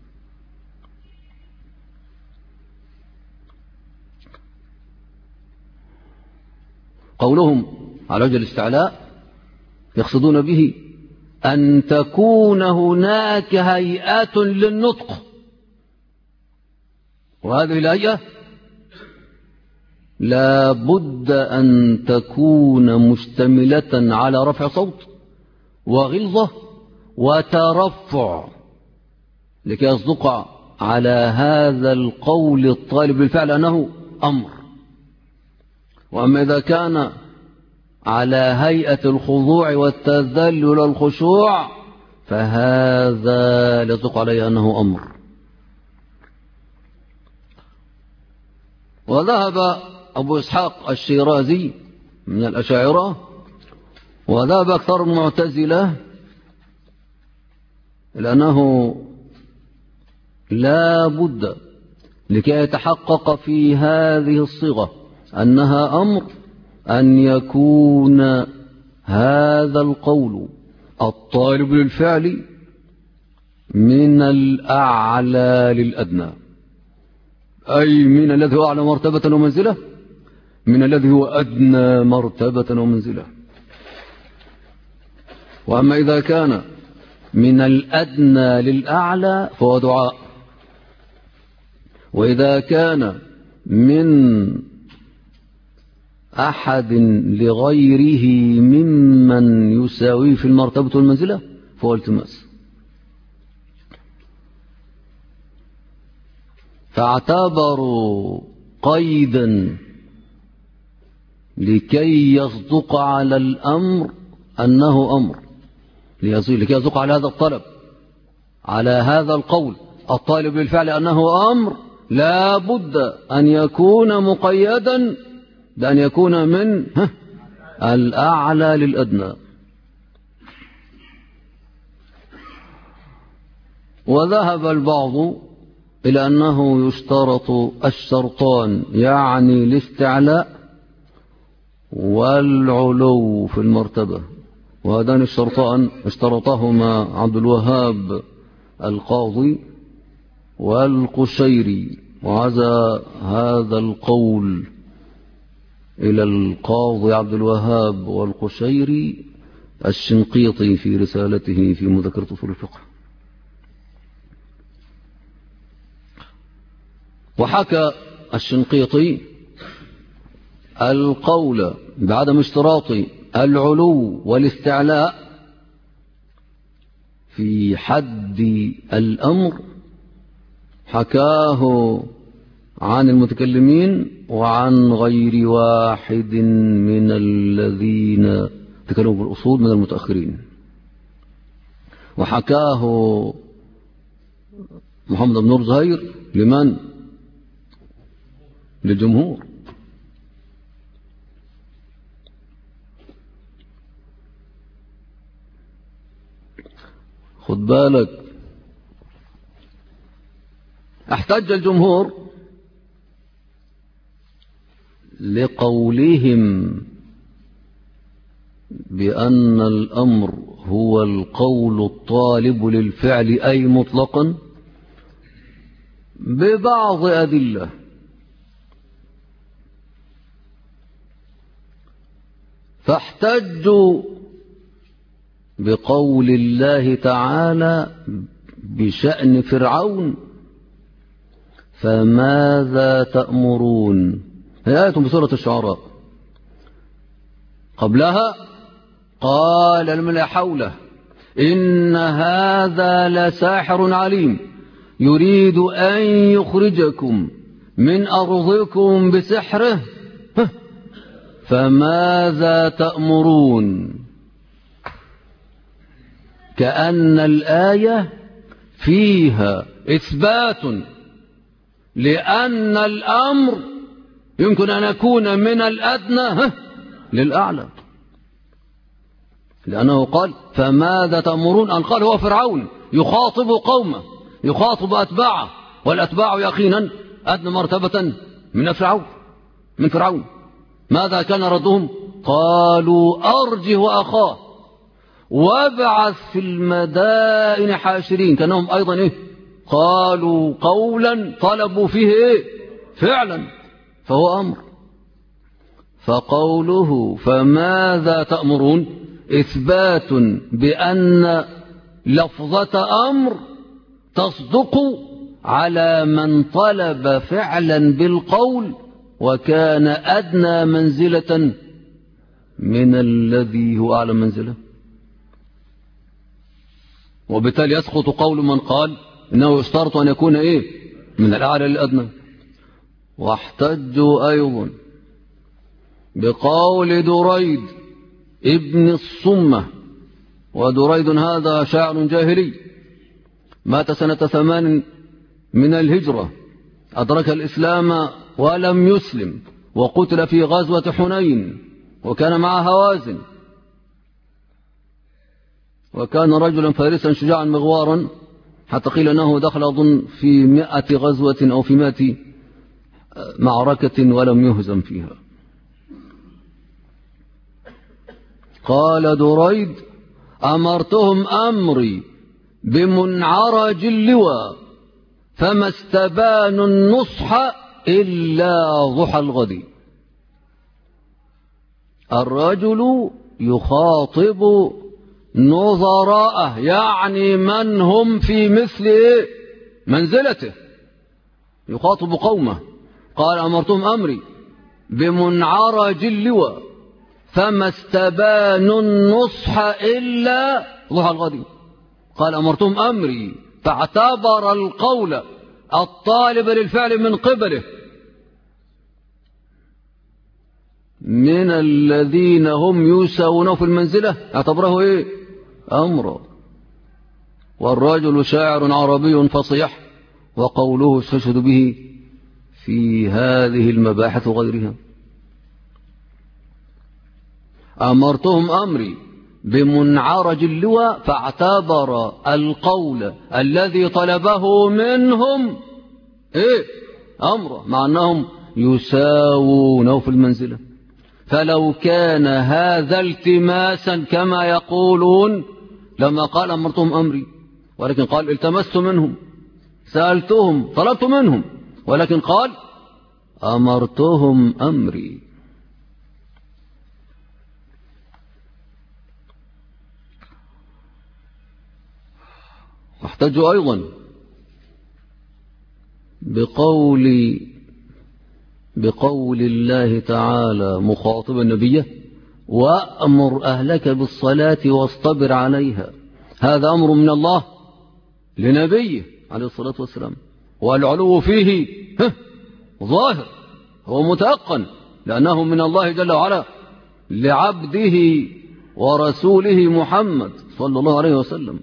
قولهم على وجه الاستعلاء يقصدون به أن تكون هناك هيئات للنطق، وهذه الهيئة لا بد أن تكون مشتملة على رفع صوت وغلظة وترفع لكي يصدق على هذا القول الطالب بالفعل أنه أمر. وأما إذا كان على هيئة الخضوع والتذلل والخشوع فهذا يصدق عليه أنه أمر. وذهب أبو إسحاق الشيرازي من الأشاعرة، وذهب أكثر المعتزلة، لأنه لا بد لكي يتحقق في هذه الصيغة أنها أمر أن يكون هذا القول الطالب للفعل من الأعلى للأدنى، أي من الذي هو أعلى مرتبة ومنزلة من الذي هو أدنى مرتبة ومنزلة. وأما إذا كان من الأدنى للأعلى فهو دعاء، وإذا كان من أحد لغيره ممن يساويه في المرتبة والمنزلة فهو التماس. فاعتبروا قيدا لكي يصدق على الأمر أنه أمر، لكي يصدق على هذا الطلب، على هذا القول الطالب للفعل أنه أمر، لا بد أن يكون مقيدا بأن يكون من الأعلى للأدنى. وذهب البعض إلى أنه يشترط الشرطان، يعني الاستعلاء والعلو في المرتبة، وهذان الشرطان اشترطهما عبد الوهاب القاضي والقشيري، وعزى هذا القول إلى القاضي عبد الوهاب والقشيري الشنقيطي في رسالته في مذكرة أصول الفقه. وحكى الشنقيطي القول بعدم اشتراط العلو والاستعلاء في حد الأمر، حكاه عن المتكلمين وعن غير واحد من الذين تكلموا بالأصول من المتأخرين. وحكاه محمد بن نور زهير لمن؟ للجمهور. خد بالك، احتج الجمهور لقولهم بأن الأمر هو القول الطالب للفعل أي مطلقا ببعض أدلة. فاحتجوا بقول الله تعالى بشأن فرعون فماذا تأمرون. هي آية في سورة الشعراء. قبلها قال الملأ حوله إن هذا لساحر عليم يريد أن يخرجكم من أرضكم بسحره فماذا تأمرون. كأن الآية فيها إثبات لأن الأمر يمكن أن يكون من الأدنى للأعلى، لأنه قال فماذا تأمرون، أن قال هو فرعون يخاطب قومه يخاطب أتباعه، والأتباع يقينا أدنى مرتبة من فرعون. ماذا كان ردهم؟ قالوا أرجه أخاه وابعث في المدائن حاشرين. كانهم أيضا قالوا قولا طلبوا فيه فعلا، فهو أمر. فقوله فماذا تأمرون إثبات بأن لفظة أمر تصدق على من طلب فعلا بالقول وكان أدنى منزلة من الذي هو أعلى منزلة، وبالتالي يسقط قول من قال إنه يشترط أن يكون من الأعلى للأدنى. واحتجوا أيضا بقول دريد ابن الصمة، ودريد هذا شاعر جاهلي مات سنة 8 من الهجرة، أدرك الإسلام ولم يسلم، وقتل في غزوة حنين، وكان مع هوازن، وكان رجلا فارسا شجاعا مغوارا، حتى قيل أنه دخل أظن في 100 غزوة أو في 100 معركة ولم يهزم فيها. قال دريد أمرتهم أمري بمنعرج اللواء فما استبانوا النصح إلا ضحى الغد. الرجل يخاطب نظراءه، يعني من هم في مثل منزلته، يخاطب قومه. قال أمرتهم أمري بمنعرج اللواء فما استبانوا النصح إلا ضحى الغد. قال أمرتهم أمري، فاعتبر القول الطالب للفعل من قبله من الذين هم يساوونه في المنزلة، اعتبره أمرا. والرجل شاعر عربي فصيح، وقوله استشهد به في هذه المباحث وغيرها. أمرتهم أمري بمنعرج اللواء فاعتبر القول الذي طلبه منهم أمرا، مع أنهم يساوونه في المنزلة. فلو كان هذا التماسا كما يقولون لما قال أمرتهم أمري، ولكن قال التمست منهم، سألتهم، طلبت منهم، ولكن قال أمرتهم أمري. واحتجوا أيضا بقول الله تعالى مخاطبا نبيه وأمر أهلك بالصلاة واصطبر عليها. هذا أمر من الله لنبيه عليه الصلاة والسلام، والعلو فيه ظاهر، هو متيقن، لأنه من الله جل وعلا لعبده ورسوله محمد صلى الله عليه وسلم،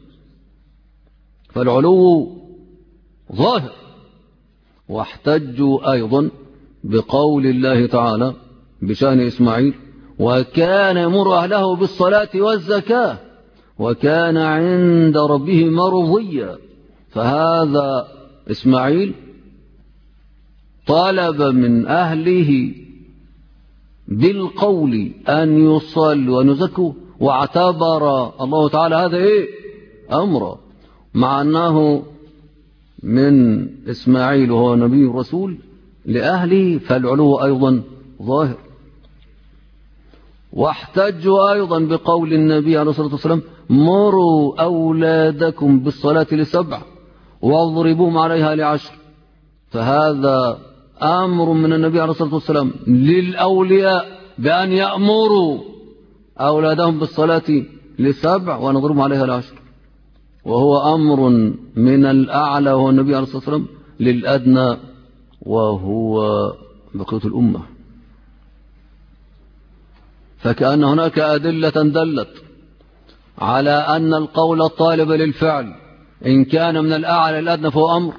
فالعلو ظاهر. واحتجوا أيضا بقول الله تعالى بشأن إسماعيل وكان يمر أهله بالصلاة والزكاة وكان عند ربه مرضيا. فهذا إسماعيل طلب من أهله بالقول أن يصلوا وأن يزكوا، واعتبر الله تعالى هذا إيه؟ أمرا، مع أنه من إسماعيل وهو نبي رسول لأهله، فالعلو أيضا ظاهر. واحتجوا أيضا بقول النبي عليه الصلاة والسلام: مروا أولادكم بالصلاة ل7 واضربوهم عليها ل10. فهذا أمر من النبي عليه الصلاة والسلام للأولياء بأن يأمروا أولادهم بالصلاة ل7 ونضربهم عليها ل10، وهو أمر من الأعلى وهو النبي عليه الصلاة والسلام للأدنى وهو بقية الأمة. فكأن هناك أدلة دلت على أن القول الطالب للفعل إن كان من الأعلى للأدنى فهو أمر،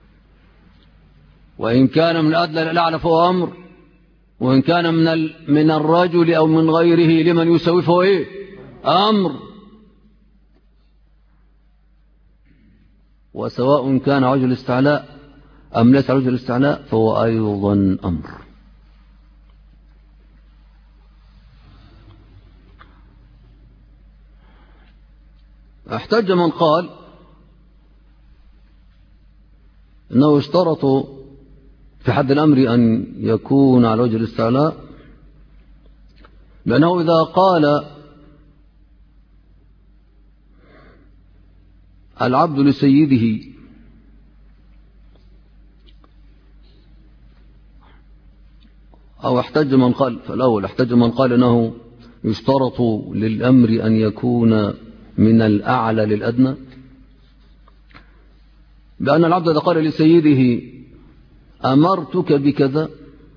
وإن كان من الأدنى للأعلى فهو أمر، وإن كان من الرجل أو من غيره لمن يسوي فهو إيه؟ أمر. وسواء كان وجه الاستعلاء أم ليس وجه الاستعلاء فهو أيضا أمر. احتج من قال إنه اشترط في حد الأمر أن يكون على وجه الاستعلاء، لأنه إذا قال العبد لسيده أو احتج من قال، فالأول احتج من قال إنه يشترط للأمر أن يكون من الأعلى للأدنى، بأن العبد إذا قال لسيده أمرتك بكذا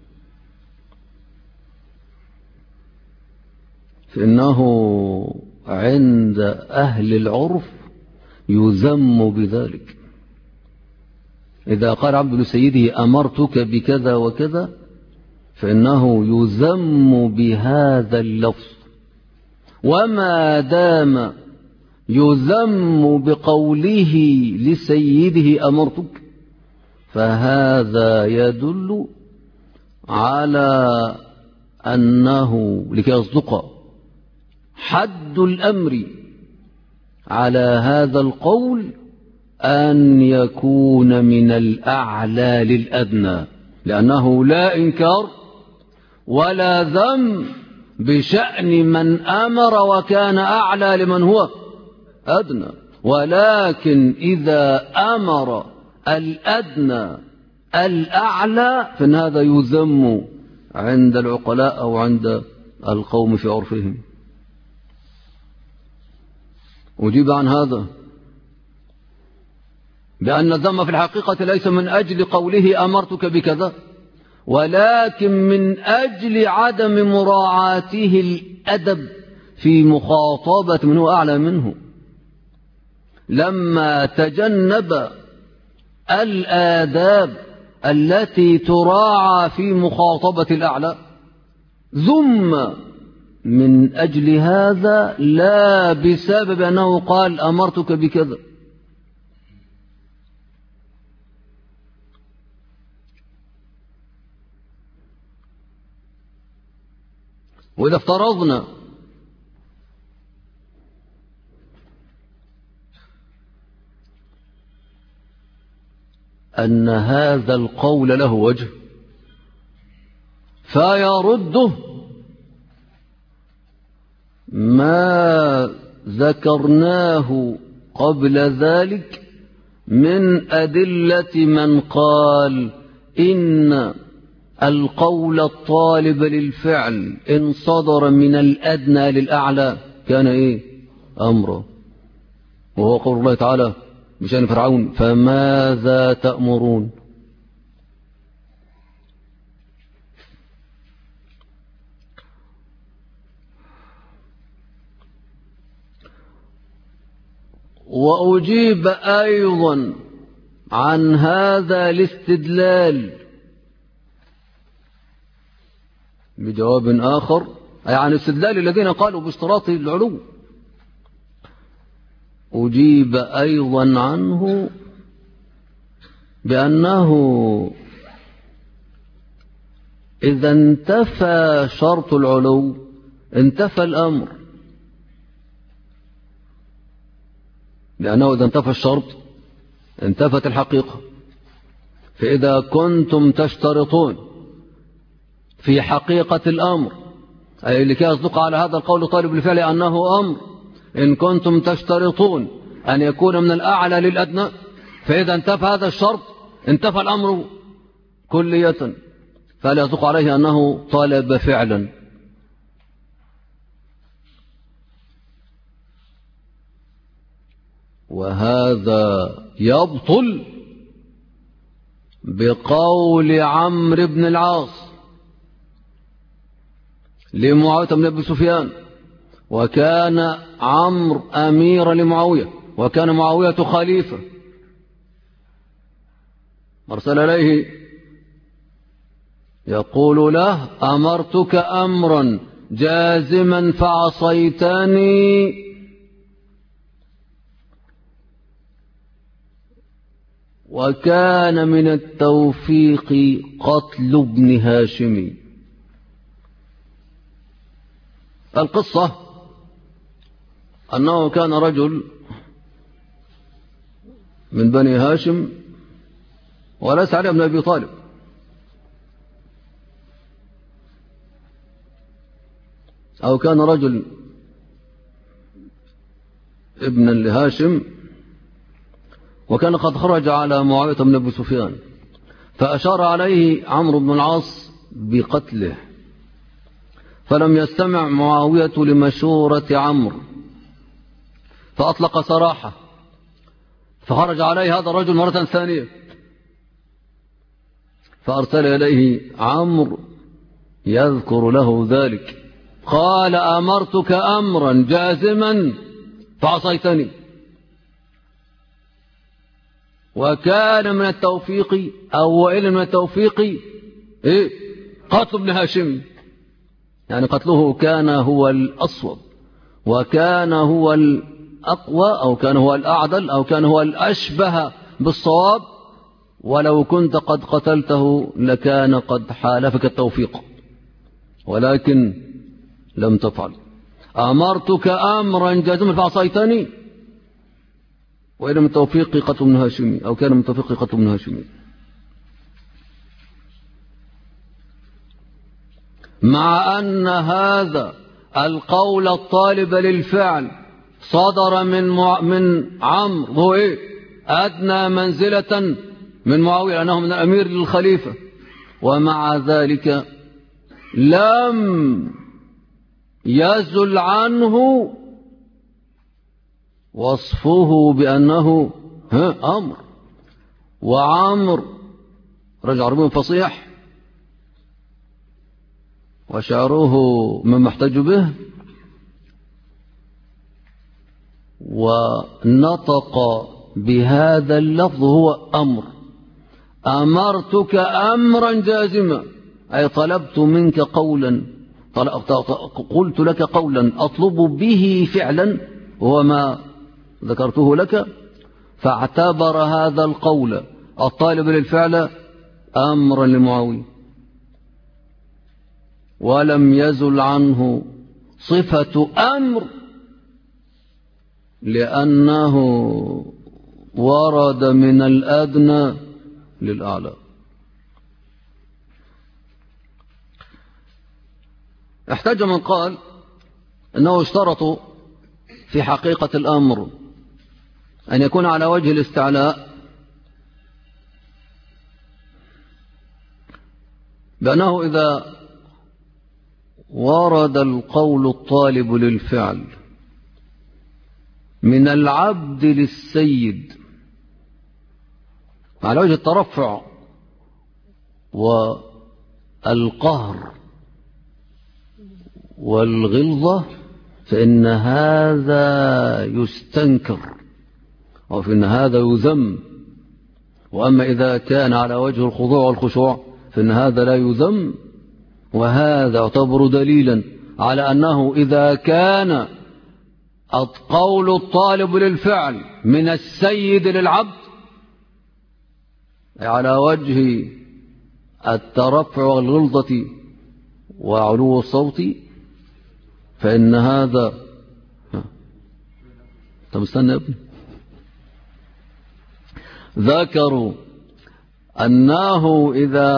فإنه عند أهل العرف يذم بذلك. إذا قال عبد لسيده أمرتك بكذا وكذا فإنه يذم بهذا اللفظ، وما دام يذم بقوله لسيده أمرتك فهذا يدل على أنه لكي يصدق حد الأمر على هذا القول أن يكون من الأعلى للأدنى، لأنه لا إنكار ولا ذم بشأن من أمر وكان أعلى لمن هو أدنى، ولكن إذا أمر الأدنى الأعلى فإن هذا يذم عند العقلاء أو عند القوم في عرفهم. أجيب عن هذا بأن الذم في الحقيقة ليس من أجل قوله أمرتك بكذا، ولكن من أجل عدم مراعاته الأدب في مخاطبة من هو أعلى منه، لما تجنب الآداب التي تراعى في مخاطبة الأعلى ذم من أجل هذا، لا بسبب أنه قال أمرتك بكذا. وإذا افترضنا أن هذا القول له وجه فيرده ما ذكرناه قبل ذلك من أدلة من قال إن القول الطالب للفعل إن صدر من الأدنى للأعلى كان إيه؟ أمره، وهو قول الله تعالى بشأن فرعون: فماذا تأمرون؟ وأجيب أيضا عن هذا الاستدلال بجواب آخر، أي عن استدلال الذين قالوا باشتراط العلو. أجيب أيضا عنه بأنه إذا انتفى شرط العلو انتفى الأمر، لأنه إذا انتفى الشرط انتفت الحقيقة. فإذا كنتم تشترطون في حقيقة الأمر، أي لكي يصدق على هذا القول طالب الفعل أنه أمر، إن كنتم تشترطون أن يكون من الأعلى للأدنى، فإذا انتفى هذا الشرط انتفى الأمر كلية، فلا يصدق عليه أنه طالب فعلا. وهذا يبطل بقول عمرو بن العاص لمعاوية بن أبي سفيان، وكان عمرو أميرا لمعاوية وكان معاوية خليفة، أرسل إليه يقول له: أمرتك أمرا جازما فعصيتني، وكان من التوفيق قتل ابن هاشم. القصة أنه كان رجل من بني هاشم وليس علي بن أبي طالب، أو كان رجل ابنا لهاشم وكان قد خرج على معاوية بن أبي سفيان، فأشار عليه عمرو بن العاص بقتله، فلم يستمع معاوية لمشورة عمرو فأطلق سراحه، فخرج عليه هذا الرجل مرة ثانية، فأرسل إليه عمرو يذكر له ذلك، قال: أمرتك أمرا جازما فعصيتني، وكان من التوفيق أو وإن من التوفيق قتل ابن هاشم، يعني قتله كان هو الأصوب، وكان هو الأقوى، أو كان هو الأعدل، أو كان هو الأشبه بالصواب، ولو كنت قد قتلته لكان قد حالفك التوفيق، ولكن لم تفعل. أمرتك أمرا جازما فعصيتني، وإن من التوفيق قتل ابن هاشم، أو كان من التوفيق قتل ابن هاشم. مع أن هذا القول الطالب للفعل صدر من عمرو، هو أدنى منزلة من معاوية لأنه من الأمير للخليفة، ومع ذلك لم يزل عنه وصفه بأنه أمر. وعمرو رجل عربي فصيح وشعره مما احتج به، ونطق بهذا اللفظ هو أمر. أمرتك أمرا جازما، أي طلبت منك قولا، قلت لك قولا أطلب به فعلا، وهو ما ذكرته لك، فاعتبر هذا القول الطالب للفعل أمرا لمعاوية، ولم يزل عنه صفة أمر، لأنه ورد من الأدنى للأعلى. احتج من قال أنه اشترطوا في حقيقة الأمر أن يكون على وجه الاستعلاء، بأنه إذا ورد القول الطالب للفعل من العبد للسيد على وجه الترفع والقهر والغلظة، فإن هذا يستنكر، وفإن هذا يذم. وأما إذا كان على وجه الخضوع والخشوع فإن هذا لا يذم، وهذا يعتبر دليلا على أنه إذا كان قول الطالب للفعل من السيد للعبد على وجه الترفع والغلظة وعلو الصوت فإن هذا طب استنى يا ابني. ذكروا أنه إذا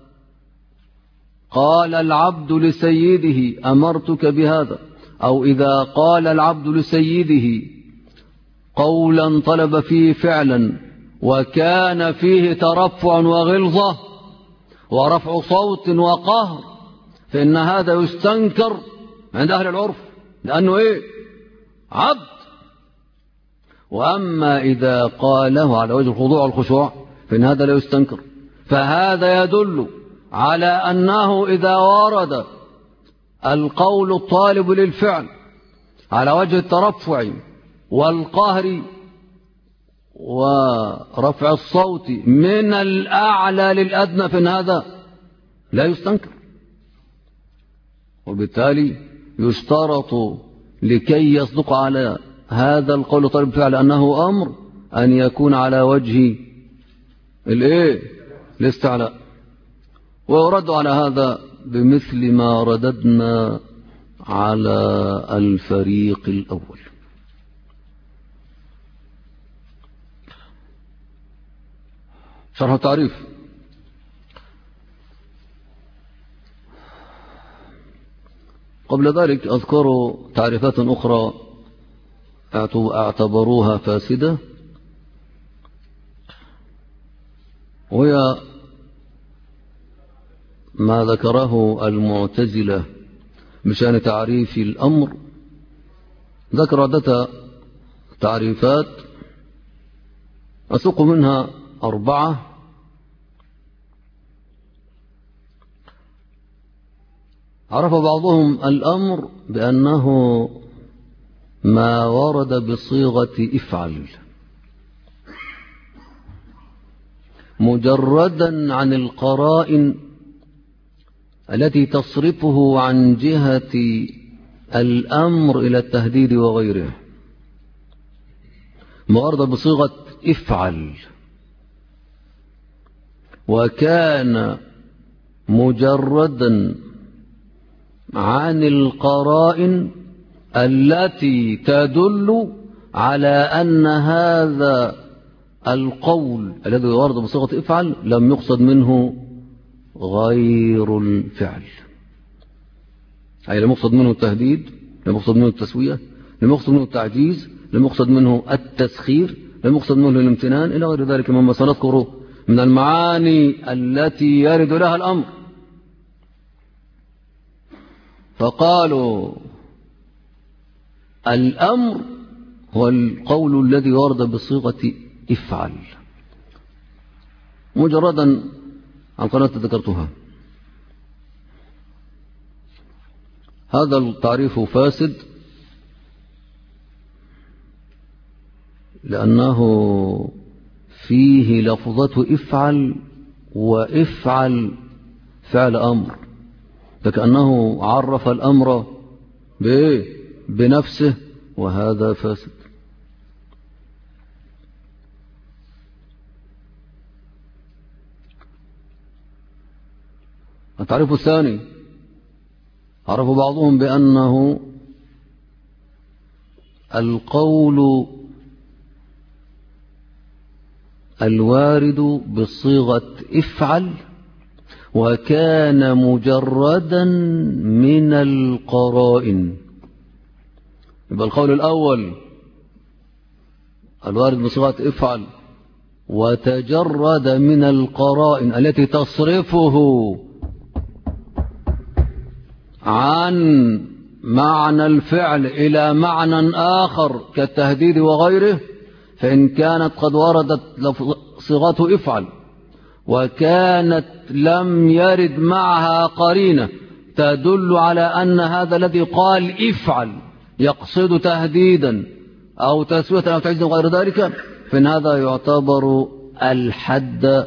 قال العبد لسيده أمرتك بهذا، أو إذا قال العبد لسيده قولا طلب فيه فعلا وكان فيه ترفع وغلظة ورفع صوت وقهر فإن هذا يستنكر عند أهل العرف، لأنه عبد. وأما إذا قاله على وجه الخضوع والخشوع فإن هذا لا يستنكر. فهذا يدل على أنه إذا ورد القول الطالب للفعل على وجه الترفع والقهر ورفع الصوت من الأعلى للأدنى فإن هذا لا يستنكر. وبالتالي يشترط لكي يصدق على هذا القول طالب الفعل أنه أمر أن يكون على وجه الاستعلاء. ويرد على هذا بمثل ما رددنا على الفريق الأول. شرح التعريف. قبل ذلك أذكر تعريفات أخرى اعتبروها فاسدة، وهي ما ذكره المعتزلة بشأن تعريف الأمر. ذكر عدة تعريفات أسوق منها 4. عرف بعضهم الأمر بأنه ما ورد بصيغة افعل مجردا عن القرائن التي تصرفه عن جهة الأمر إلى التهديد وغيره. ما ورد بصيغة افعل وكان مجردا عن القرائن التي تدل على أن هذا القول الذي ورد بصيغة افعل لم يقصد منه غير الفعل، أي لم يقصد منه التهديد، لم يقصد منه التسوية، لم يقصد منه التعجيز، لم يقصد منه التسخير، لم يقصد منه الامتنان إلى غير ذلك مما سنذكره من المعاني التي يرد لها الأمر. فقالوا الأمر هو القول الذي ورد بصيغة افعل مجردا عن قناة ذكرتها. هذا التعريف فاسد لأنه فيه لفظة افعل، وافعل فعل أمر، فكأنه عرف الأمر بنفسه، وهذا فاسد. التعريف الثاني عرف بعضهم بأنه القول الوارد بصيغة افعل وكان مجردا من القرائن. يبقى القول الأول الوارد بصيغة افعل وتجرد من القرائن التي تصرفه عن معنى الفعل إلى معنى آخر كالتهديد وغيره، فإن كانت قد وردت صيغة افعل وكانت لم يرد معها قرينة تدل على أن هذا الذي قال افعل يقصد تهديدا أو تسوية أو تعجيزا وغير ذلك، فإن هذا يعتبر الحد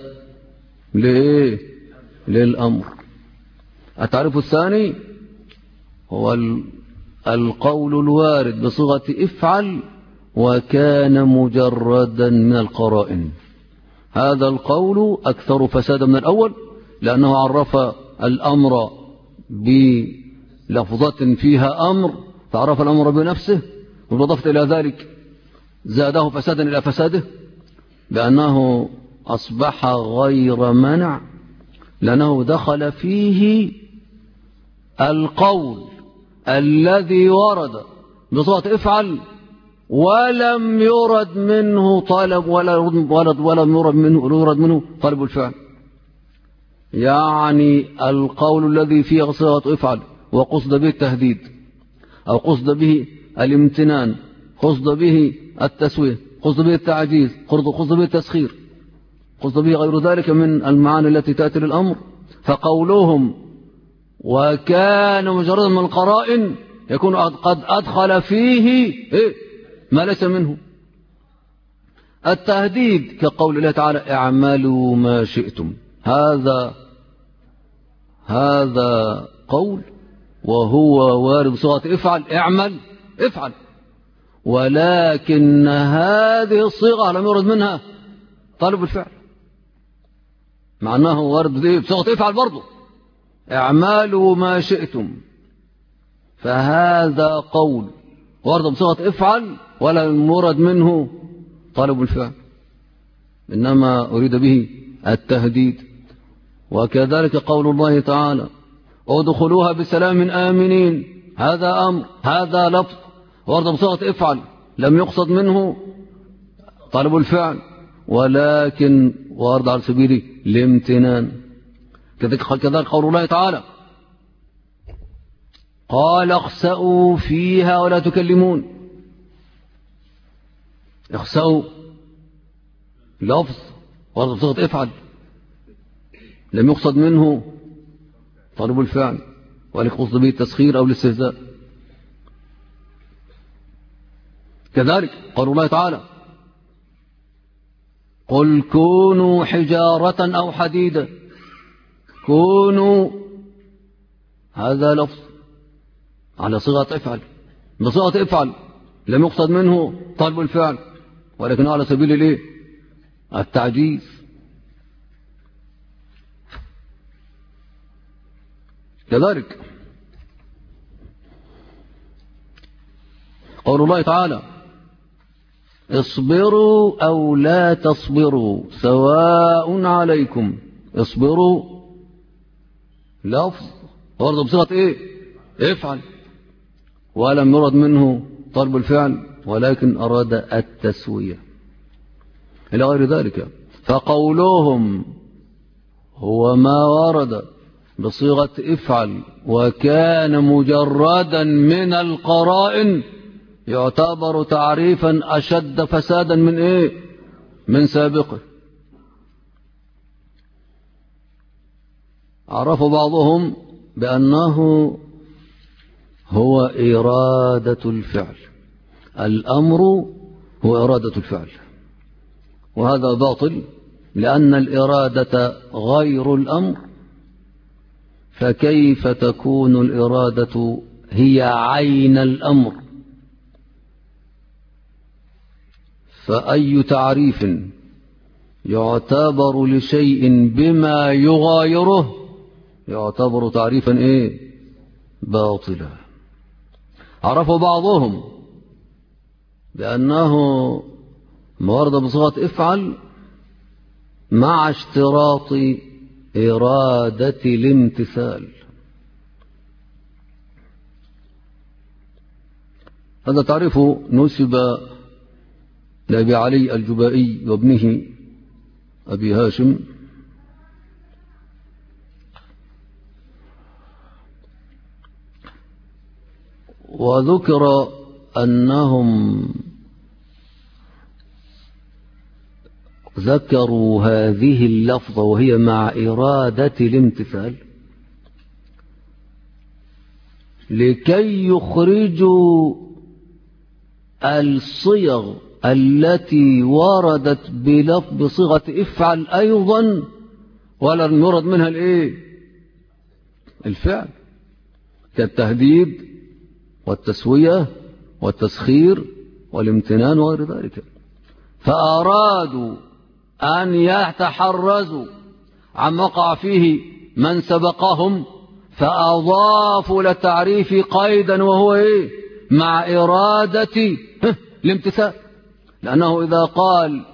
للأمر. التعريف الثاني هو القول الوارد بصيغة افعل وكان مجردا من القرائن. هذا القول أكثر فسادا من الأول، لأنه عرف الأمر بلفظة فيها أمر فعرف الأمر بنفسه، وبالإضافة إلى ذلك زاده فسادا إلى فساده بأنه أصبح غير منع، لأنه دخل فيه القول الذي ورد بصيغة افعل ولم يرد منه طلب ولم يرد منه طلب الفعل. يعني القول الذي فيه صيغة افعل وقصد به التهديد أو قصد به الامتنان، قصد به التسوية، قصد به التعجيز، قصد به التسخير، قصد به غير ذلك من المعاني التي تأتي للأمر، فقولهم وكان مجردا من القرائن يكون قد أدخل فيه ما ليس منه. التهديد كقول الله تعالى اعملوا ما شئتم، هذا قول وهو وارد بصيغة افعل، افعل، ولكن هذه الصيغة لم يرد منها طلب الفعل، مع أنه وارد بصيغة افعل برضه اعملوا ما شئتم، فهذا قول ورد بصيغة افعل ولم يرد منه طلب الفعل، إنما أريد به التهديد. وكذلك قول الله تعالى ادخلوها بسلام آمنين، هذا أمر، هذا لفظ ورد بصيغة افعل لم يقصد منه طلب الفعل ولكن ورد على سبيل الامتنان. كذلك قول الله تعالى قال اخسأوا فيها ولا تكلمون، اخسأوا لفظ ورد بصيغة افعل لم يقصد منه طلب الفعل ولكن قصد به التسخير أو الاستهزاء. كذلك قول الله تعالى قل كونوا حجارة أو حديدا، كونوا هذا لفظ على صيغة افعل بصيغة افعل لم يقصد منه طلب الفعل ولكن على سبيل التعجيز. كذلك قول الله تعالى اصبروا أو لا تصبروا سواء عليكم، اصبروا لفظ ورد بصيغة افعل ولم يرد منه طلب الفعل ولكن أراد التسوية إلى غير ذلك. فقولهم هو ما ورد بصيغة افعل وكان مجردا من القرائن يعتبر تعريفا أشد فسادا من سابقه. عرف بعضهم بأنه هو إرادة الفعل، الأمر هو إرادة الفعل، وهذا باطل لأن الإرادة غير الأمر، فكيف تكون الإرادة هي عين الأمر؟ فأي تعريف يعتبر لشيء بما يغايره يعتبر تعريفا باطلا. عرف بعضهم بأنه ما ورد بصيغة افعل مع اشتراط إرادة الامتثال. هذا تعريف نسب لأبي علي الجبائي وابنه أبي هاشم، وذكر أنهم ذكروا هذه اللفظة وهي مع إرادة الامتثال لكي يخرجوا الصيغ التي وردت بصيغة افعل أيضا ولم يرد منها الفعل، كالتهديد والتسوية والتسخير والامتنان وغير ذلك. فأرادوا أن يتحرزوا عما وقع فيه من سبقهم فأضافوا للتعريف قيدا وهو إيه؟ مع إرادة الامتثال. لأنه إذا قال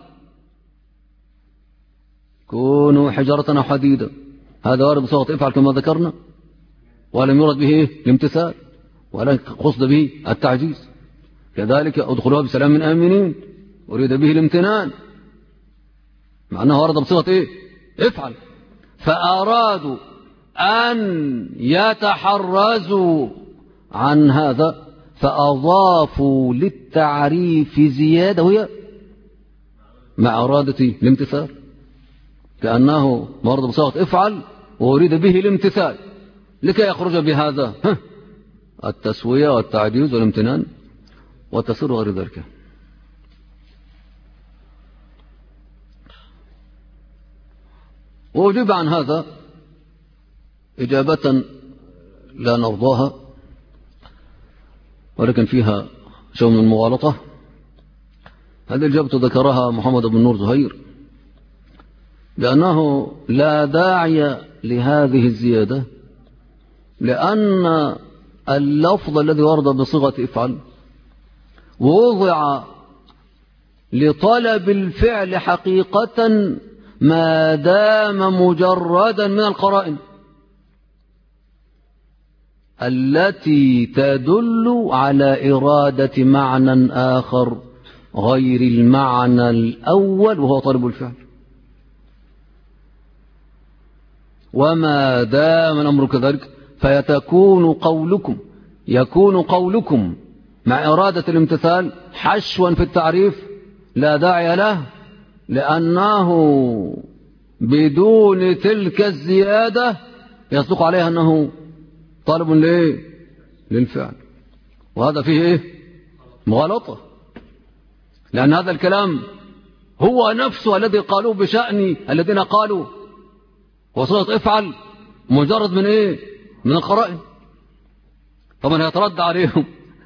كونوا حجارة أو حديدا هذا وارد بصيغة افعل كما ذكرنا، ولم يرد به إيه؟ الامتثال، ولا قصد به التعجيز. كذلك ادخلوها بسلام من آمنين أريد به الامتنان، مع أنه ورد بصيغة إيه؟ افعل. فأرادوا أن يتحرزوا عن هذا فأضافوا للتعريف زيادة وهي مع إرادة الامتثال، كأنه ورد بصيغة افعل وأريد به الامتثال لكي يخرج بهذا التسوية والتعجيز والامتنان والتسر وغير ذلك. وأجيب عن هذا إجابة لا نرضاها ولكن فيها شيء من المغالطة. هذه الإجابة ذكرها محمد بن نور زهير بأنه لا داعي لهذه الزيادة، لأن اللفظ الذي ورد بصيغة افعل ووضع لطلب الفعل حقيقة ما دام مجردا من القرائن التي تدل على إرادة معنى آخر غير المعنى الأول وهو طلب الفعل. وما دام الأمر كذلك يكون قولكم مع إرادة الامتثال حشوا في التعريف لا داعي له، لأنه بدون تلك الزيادة يصدق عليها أنه طالب للفعل، وهذا فيه إيه؟ مغالطة، لأن هذا الكلام هو نفسه الذي قالوه بشأن الذين قالوا وصيغة افعل مجرد من إيه؟ من القرائن. طبعا يترد عليهم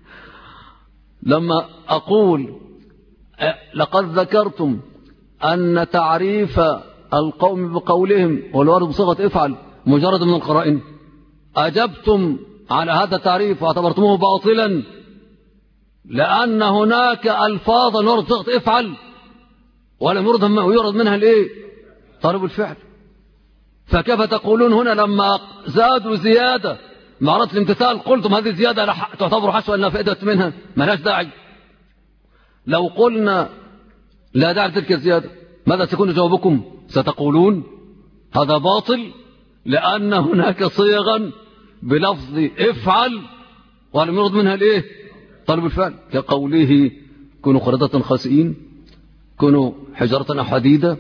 لما أقول لقد ذكرتم أن تعريف القوم بقولهم والوارد بصيغة افعل مجرد من القرائن، أجبتم على هذا التعريف واعتبرتموه باطلا لأن هناك ألفاظا ورد بصيغة افعل ولم يرد منها الايه؟ طلب الفعل. فكيف تقولون هنا لما زادوا زيادة مع إرادة الامتثال قلتم هذه الزيادة تعتبر حشوة لا فائدة منها ما لهاش داعي؟ لو قلنا لا داعي تلك الزيادة ماذا سيكون جوابكم؟ ستقولون هذا باطل لأن هناك صيغا بلفظ افعل ولم يرد منها الايه؟ طلب الفعل، كقوله كونوا قردة خاسئين، كونوا حجرة أو حديدة،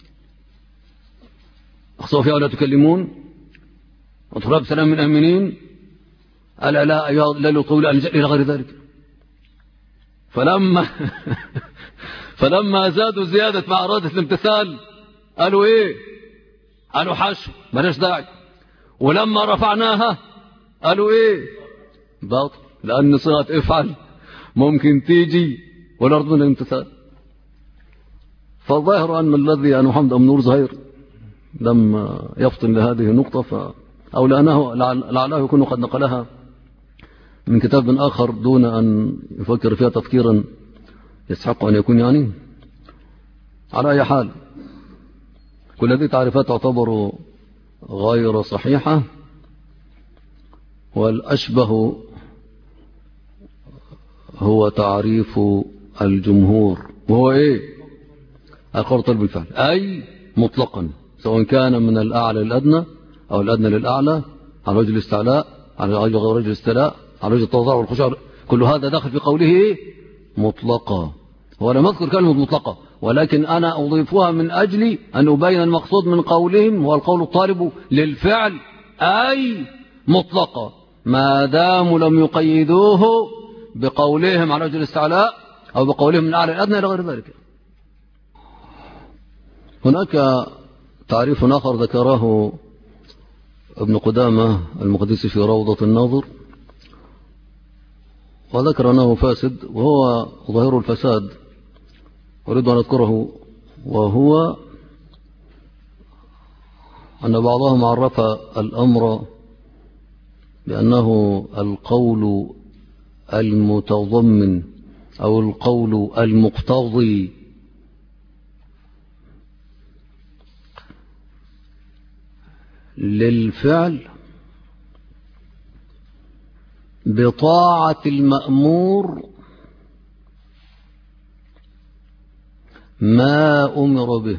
اخسأوا فيها ولا تكلمون، وادخلوها بسلام من آمنين، ألا لا أيها لا يطول إلى غير ذلك. فلما زادوا زيادة مع إرادة الامتثال قالوا إيه؟ قالوا حشو مالهاش داعي. ولما رفعناها قالوا إيه؟ باطل، لأن صيغة افعل ممكن تيجي ولا يرد من الامتثال. فالظاهر أن الذي أن محمد بن نور زهير لم يفطن لهذه النقطة أو لعله يكون قد نقلها من كتاب آخر دون أن يفكر فيها تفكيرا يستحق أن يكون يعني. على أي حال كل هذه تعريفات تعتبر غير صحيحة، والأشبه هو تعريف الجمهور وهو إيه؟ القول طلب الفعل أي مطلقا، سواء كان من الأعلى للأدنى أو الأدنى للأعلى، على وجه الاستعلاء، على وجه غير وجه الاستعلاء، على وجه التواضع والخشوع، كل هذا داخل في قوله إيه؟ مطلقة. هو لم أذكر كلمة مطلقة، ولكن أنا أضيفها من أجل أن أبين المقصود من قولهم هو القول الطالب للفعل أي مطلقة، ما داموا لم يقيدوه بقولهم على وجه الاستعلاء أو بقولهم من أعلى الأدنى إلى غير ذلك. هناك تعريف آخر ذكره ابن قدامة المقدسي في روضة الناظر، وذكر أنه فاسد وهو ظاهر الفساد، أريد أن أذكره، وهو أن بعضهم عرف الأمر بأنه القول المتضمن أو القول المقتضي للفعل بطاعة المأمور ما أمر به.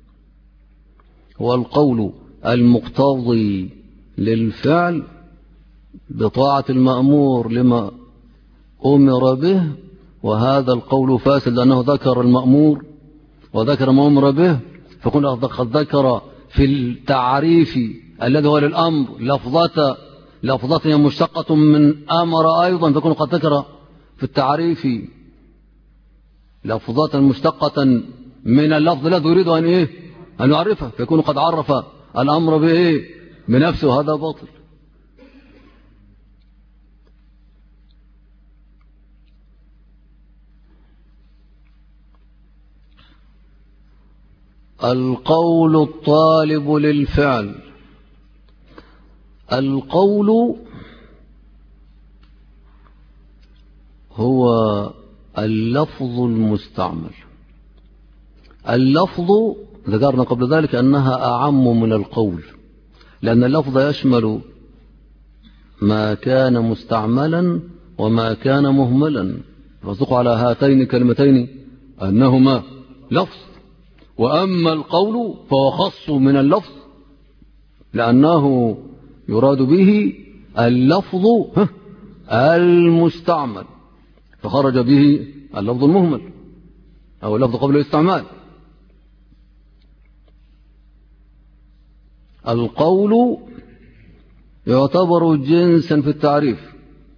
هو القول المقتضي للفعل بطاعة المأمور لما أمر به، وهذا القول فاسد لأنه ذكر المأمور وذكر ما أمر به، فكنا قد ذكر في التعريف الذي هو للأمر لفظة مشتقة من أمر أيضا، فكنا قد ذكر في التعريف لفظة مشتقة من اللفظ الذي يريد أن يعرفه، فيكون قد عرف الأمر بنفسه، هذا باطل. القول الطالب للفعل. القول هو اللفظ المستعمل. اللفظ ذكرنا قبل ذلك أنها أعم من القول، لأن اللفظ يشمل ما كان مستعملا وما كان مهملا، فصدق على هاتين الكلمتين أنهما لفظ. وأما القول فهو خص من اللفظ، لأنه يراد به اللفظ المستعمل، فخرج به اللفظ المهمل أو اللفظ قبل الاستعمال. القول يعتبر جنسا في التعريف،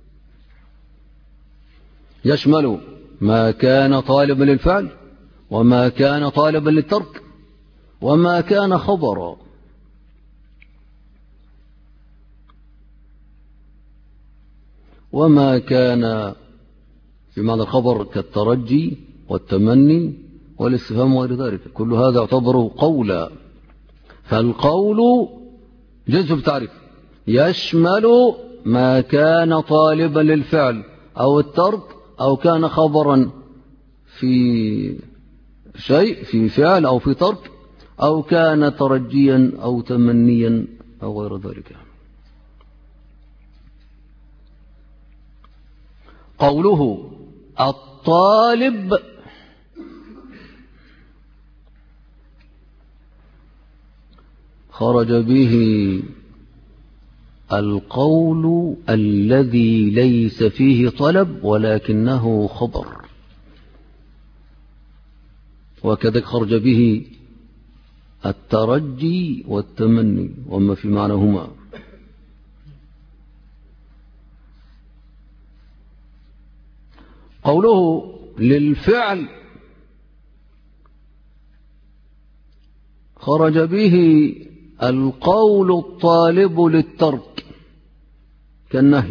يشمل ما كان طالبا للفعل وما كان طالبا للترك وما كان خبرا. وما كان في معنى الخبر كالترجي والتمني والاستفهام وغير ذلك، كل هذا يعتبر قولا. فالقول جنس بالتعريف يشمل ما كان طالبا للفعل أو الترك أو كان خبرا في شيء، في فعل أو في ترك، أو كان ترجيا أو تمنيا أو غير ذلك. قوله الطالب خرج به القول الذي ليس فيه طلب ولكنه خبر، وكذلك خرج به الترجي والتمني وما في معناهما. قوله للفعل خرج به القول الطالب للترك كالنهي،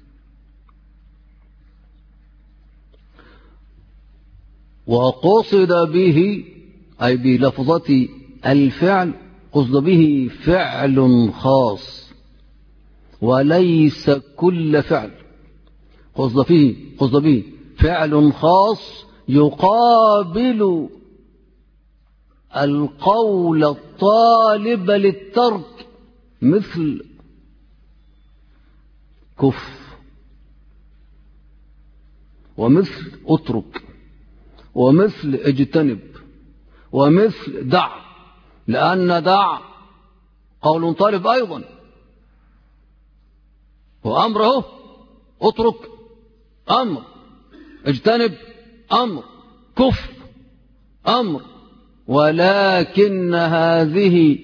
وقصد به أي بلفظة الفعل قصد به فعل خاص وليس كل فعل، قصد به فعل خاص يقابل القول الطالب للترك، مثل كف ومثل اترك ومثل اجتنب ومثل دع، لأن دع قول طالب أيضا، وأمره اترك أمر، اجتنب أمر، كف أمر. ولكن هذه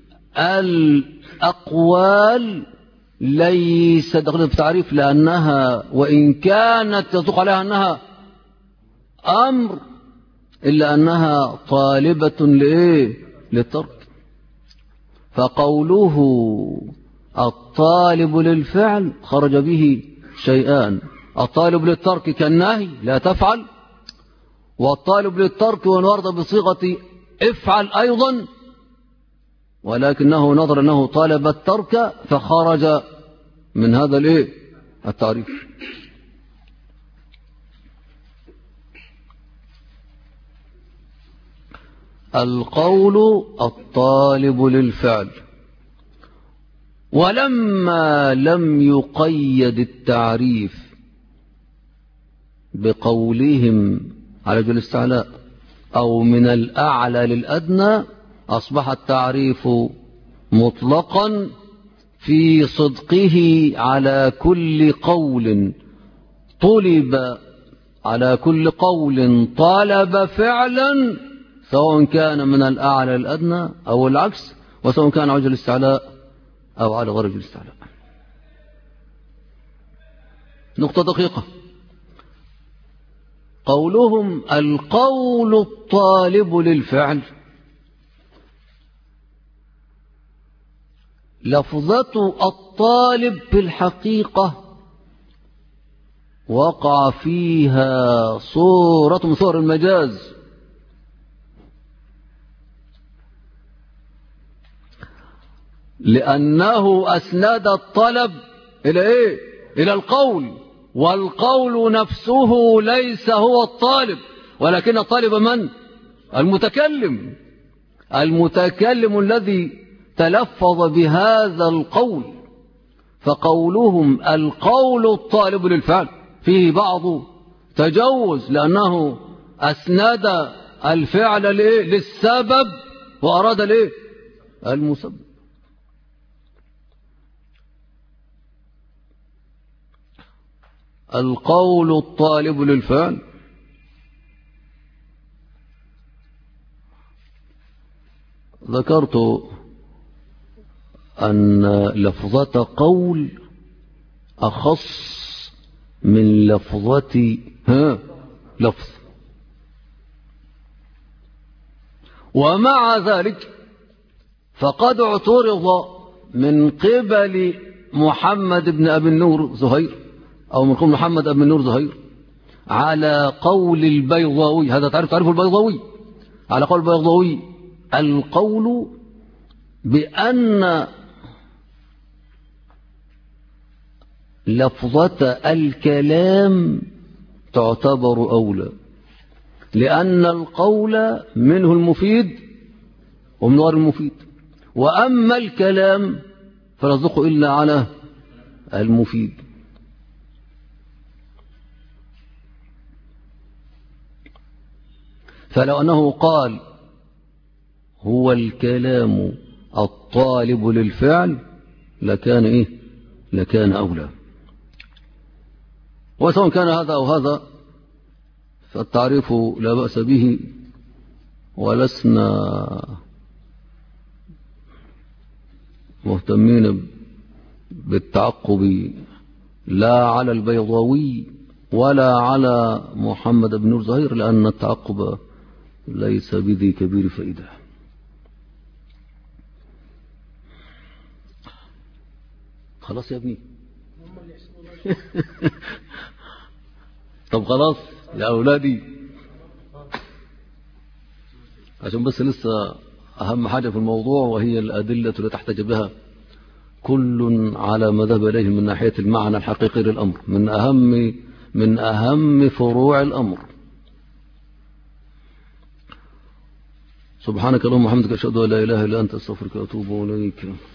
الأقوال ليس داخلة في التعريف، لأنها وإن كانت تصدق عليها أنها أمر إلا أنها طالبة للترك. فقوله الطالب للفعل خرج به شيئان: الطالب للترك كالنهي لا تفعل، والطالب للترك وإن ورد بصيغة افعل أيضا ولكنه نظر أنه طالب الترك فخرج من هذا التعريف. القول الطالب للفعل. ولما لم يقيد التعريف بقولهم على وجه الاستعلاء أو من الأعلى للأدنى أصبح التعريف مطلقا في صدقه على كل قول طلب، على كل قول طالب فعلا، سواء كان من الأعلى للأدنى أو العكس، وسواء كان على وجه الاستعلاء أو على غير وجه الاستعلاء. نقطة دقيقة. قولهم القول الطالب للفعل، لفظة الطالب في الحقيقة وقع فيها صورة من صور المجاز، لأنه أسند الطلب إلى إلى القول، والقول نفسه ليس هو الطالب، ولكن الطالب من؟ المتكلم، المتكلم الذي تلفظ بهذا القول. فقولهم القول الطالب للفعل فيه بعض تجوز، لأنه أسند الفعل للسبب وأراد المسبب. القول الطالب للفعل ذكرت أن لفظة قول أخص من لفظة لفظ، ومع ذلك فقد اعترض من قبل محمد بن أبي النور زهير، أو من قبل محمد بن النور زهير، على قول البيضاوي. هذا تعرف البيضاوي، على قول البيضاوي القول بأن لفظة الكلام تعتبر أولى، لأن القول منه المفيد ومن غير المفيد، وأما الكلام فلا يصدق إلا على المفيد. فلو أنه قال هو الكلام الطالب للفعل لكان لكان أولى. وسواء كان هذا أو هذا فالتعريف لا بأس به، ولسنا مهتمين بالتعقب لا على البيضاوي ولا على محمد بن نور زهير، لأن التعقب ليس بذي كبير فائدة. خلاص يا ابني. طب خلاص يا أولادي، عشان بس لسه أهم حاجة في الموضوع، وهي الأدلة التي تحتج بها كل على ما ذهب إليه من ناحية المعنى الحقيقي للأمر، من أهم فروع الأمر. سبحانك اللهم وبحمدك أشهد أن لا إله إلا أنت أستغفرك وأتوب إليك.